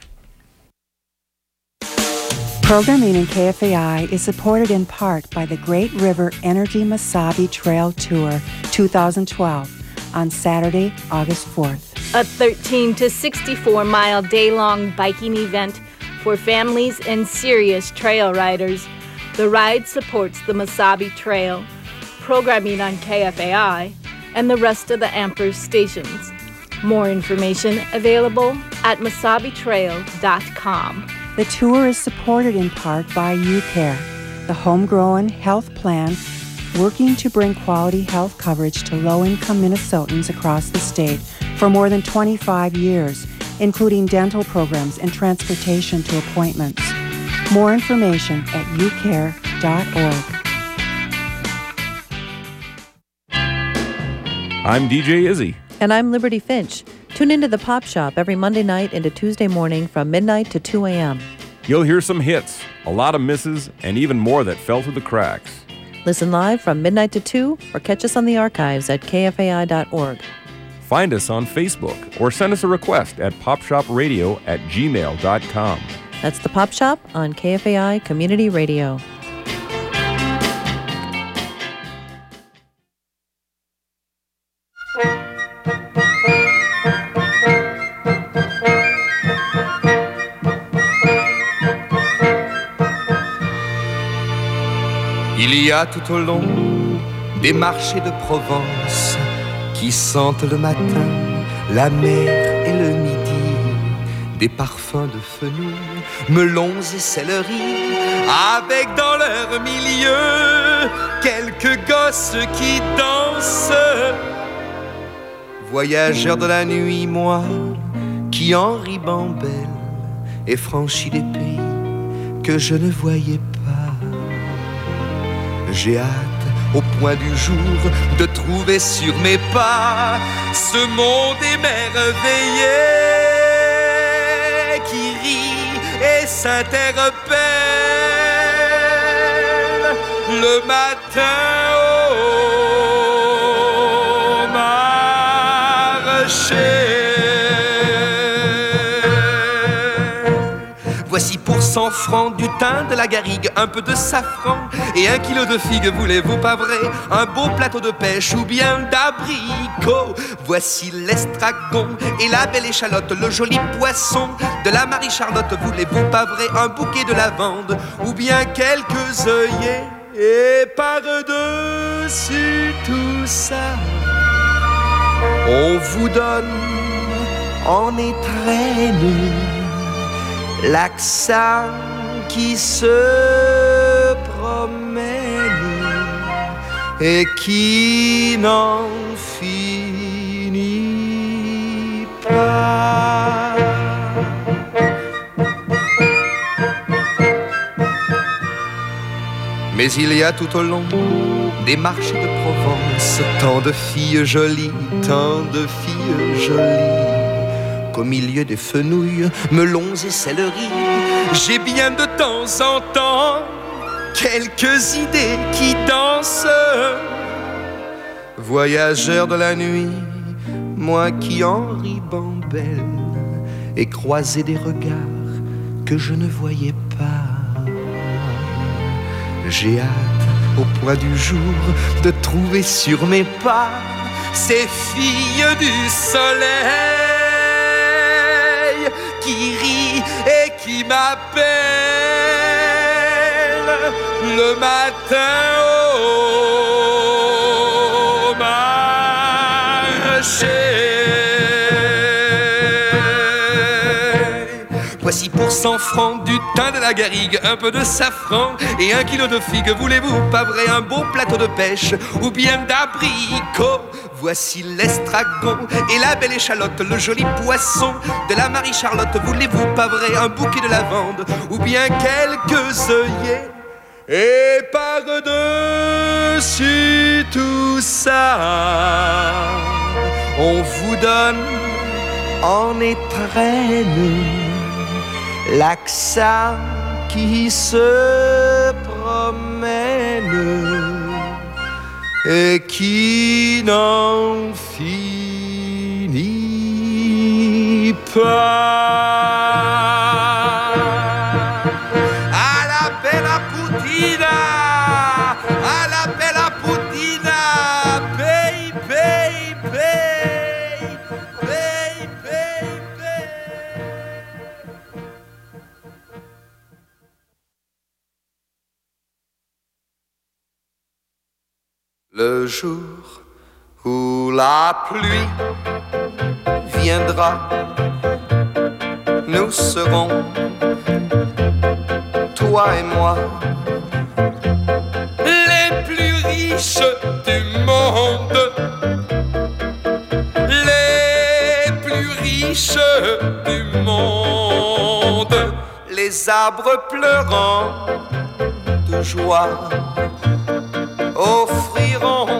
Programming in K F A I is supported in part by the Great River Energy Mesabi Trail Tour twenty twelve on Saturday, August fourth. A thirteen to sixty-four mile day-long biking event for families and serious trail riders. The ride supports the Mesabi Trail, programming on K F A I, and the rest of the Ampers stations. More information available at mesabi trail dot com. The tour is supported in part by UCare, the homegrown health plan working to bring quality health coverage to low-income Minnesotans across the state for more than twenty-five years, including dental programs and transportation to appointments. More information at u care dot org. I'm D J Izzy. And I'm Liberty Finch. Tune into the Pop Shop every Monday night into Tuesday morning from midnight to two a.m. You'll hear some hits, a lot of misses, and even more that fell through the cracks. Listen live from midnight to two or catch us on the archives at k f a i dot org. Find us on Facebook or send us a request at popshopradio at gmail dot com. That's the Pop Shop on K F A I Community Radio. Il y a tout au long des marchés de Provence qui sentent le matin la mer et le midi, des parfums de fenouil, melons et céleri, avec dans leur milieu quelques gosses qui dansent. Voyageur de la nuit, moi, qui en ribambelle ai franchi des pays que je ne voyais pas. J'ai hâte au point du jour de trouver sur mes pas ce monde émerveillé qui rit et s'interpelle le matin au marché. Voici pour cent francs du thym, de la garrigue, un peu de safran et un kilo de figues, voulez-vous pas vrai? Un beau plateau de pêche ou bien d'abricots. Voici l'estragon et la belle échalote, le joli poisson de la Marie-Charlotte, voulez-vous pas vrai? Un bouquet de lavande ou bien quelques œillets. Et par-dessus tout ça, on vous donne on étreigne l'accent qui se promène et qui n'en finit pas. Mais il y a tout au long des marchés de Provence tant de filles jolies, tant de filles jolies, qu'au milieu des fenouilles, melons et céleris, j'ai bien de temps en temps quelques idées qui dansent. Voyageur de la nuit, moi qui en ribambelle et croisé des regards que je ne voyais pas. J'ai hâte au point du jour de trouver sur mes pas ces filles du soleil qui rient et qui m'appellent le matin au marché. Voici pour cent francs du thym de la garrigue, un peu de safran et un kilo de figues. Voulez-vous pas vrai un beau plateau de pêche ou bien d'abricots? Voici l'estragon et la belle échalote, le joli poisson de la Marie-Charlotte. Voulez-vous pas vrai un bouquet de lavande ou bien quelques œillets? Et par-dessus tout ça, on vous donne en étrenne l'accent qui se promène et qui n'en finit pas. À la bella putina, à la bella putina, pay, pay, pay, pay, pay, pay. Le jour où la pluie viendra, nous serons, toi et moi, les plus riches du monde, les plus riches du monde, les arbres pleurant de joie offriront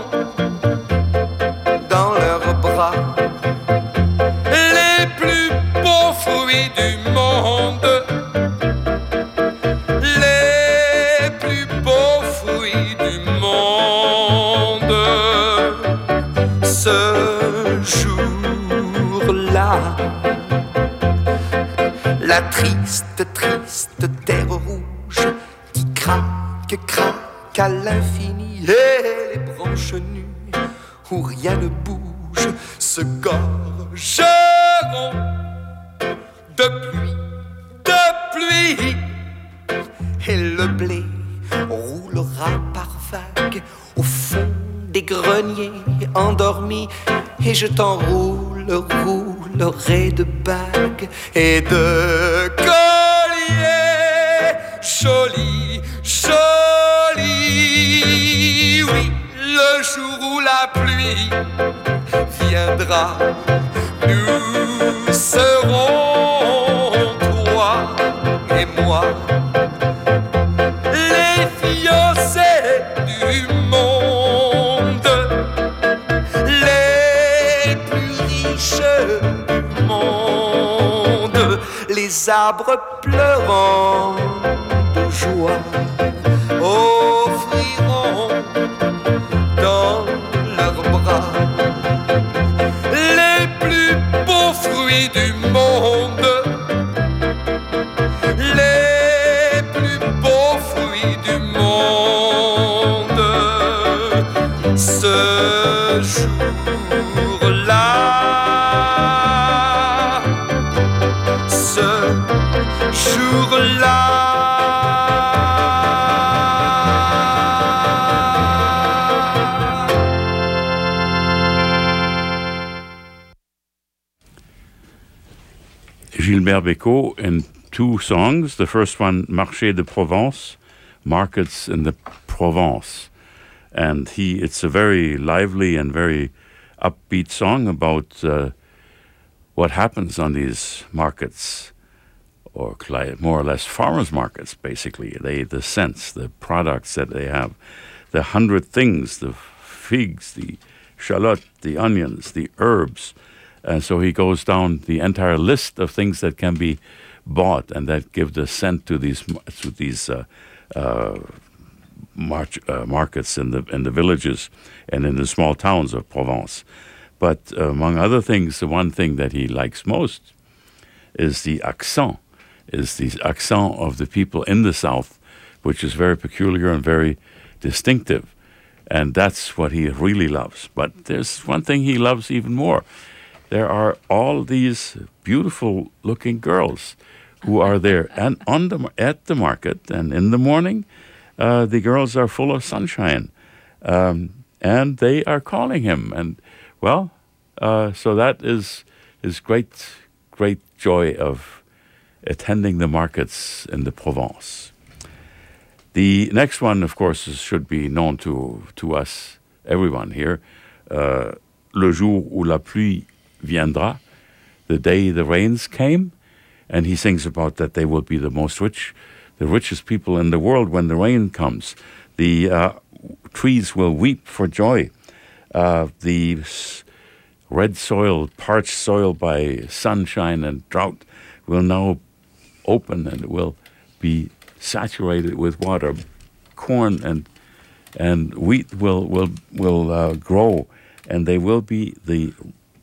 dans leurs bras les plus beaux fruits du monde, les plus beaux fruits du monde. Ce jour-là, la triste, triste terre rouge qui craque, craque à l'infini, et les branches nues où rien ne bouge se gorgeront de pluie, de pluie, et le blé roulera par vagues au fond des greniers endormis, et je t'enroule, roulerai de bagues et de colliers jolis, jolis. Oui, le jour où la pluie viendra, nous serons, toi et moi, les fiancés du monde, les plus riches du monde, les arbres pleurant de joie offriront dans leurs bras les plus beaux fruits du monde, les plus beaux fruits du monde. Ce jour-là, ce jour-là, Gilbert Bécaud in two songs. The first one, Marché de Provence, Markets in the Provence. And he, it's a very lively and very upbeat song about uh, what happens on these markets, or more or less farmers' markets, basically. They, the scents, the products that they have, the hundred things, the figs, the shallot, the onions, the herbs. And so he goes down the entire list of things that can be bought and that give the scent to these to these uh, uh, march, uh, markets in the in the villages and in the small towns of Provence. But uh, among other things, the one thing that he likes most is the accent, is the accent of the people in the South, which is very peculiar and very distinctive. And that's what he really loves. But there's one thing he loves even more. There are all these beautiful-looking girls who are there and on the at the market, and in the morning, uh, the girls are full of sunshine, um, and they are calling him. And well, uh, so that is his great, great joy of attending the markets in the Provence. The next one, of course, is, should be known to to us, everyone here. Uh, Le jour où la pluie viendra, the day the rains came, and he sings about that they will be the most rich, the richest people in the world when the rain comes. The uh, trees will weep for joy. Uh, the red soil, parched soil by sunshine and drought, will now open and it will be saturated with water. Corn and and wheat will will will uh, grow, and they will be the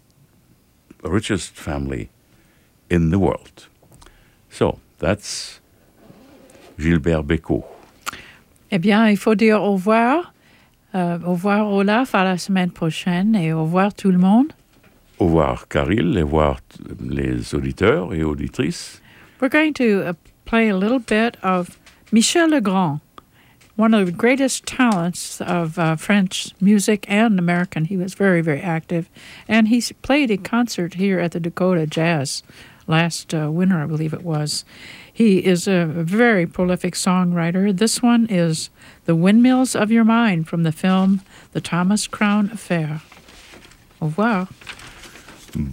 richest family in the world. So that's Gilbert Bécaud. Eh bien, il faut dire au revoir. Euh, au revoir Olaf, à la semaine prochaine, et au revoir tout le monde. Au revoir Caril, au revoir les auditeurs et auditrices. We're going to uh, play a little bit of Michel Legrand, one of the greatest talents of uh, French music and American. He was very, very active. And he played a concert here at the Dakota Jazz last uh, winter, I believe it was. He is a very prolific songwriter. This one is The Windmills of Your Mind from the film The Thomas Crown Affair. Au revoir. Mm.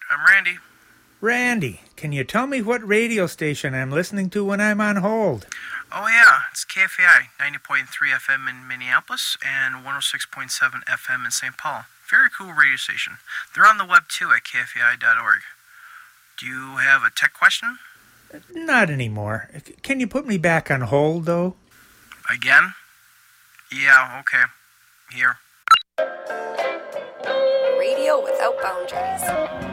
I'm Randy. Randy, can you tell me what radio station I'm listening to when I'm on hold? Oh, yeah. It's K F A I, ninety point three F M in Minneapolis and one oh six point seven F M in Saint Paul. Very cool radio station. They're on the web, too, at K F A I dot org. Do you have a tech question? Not anymore. Can you put me back on hold, though? Again? Yeah, okay. Here. Radio without boundaries.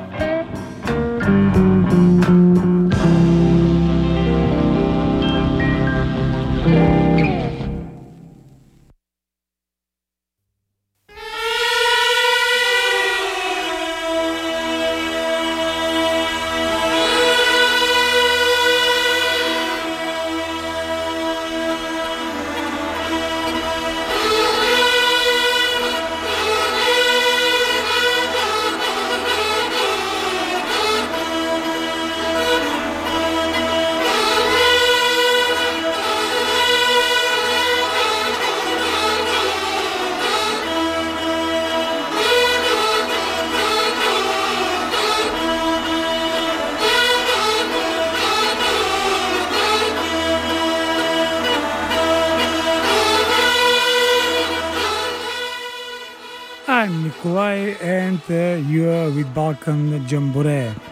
I'm Nikolai and uh, you are with Balkan Jamboree.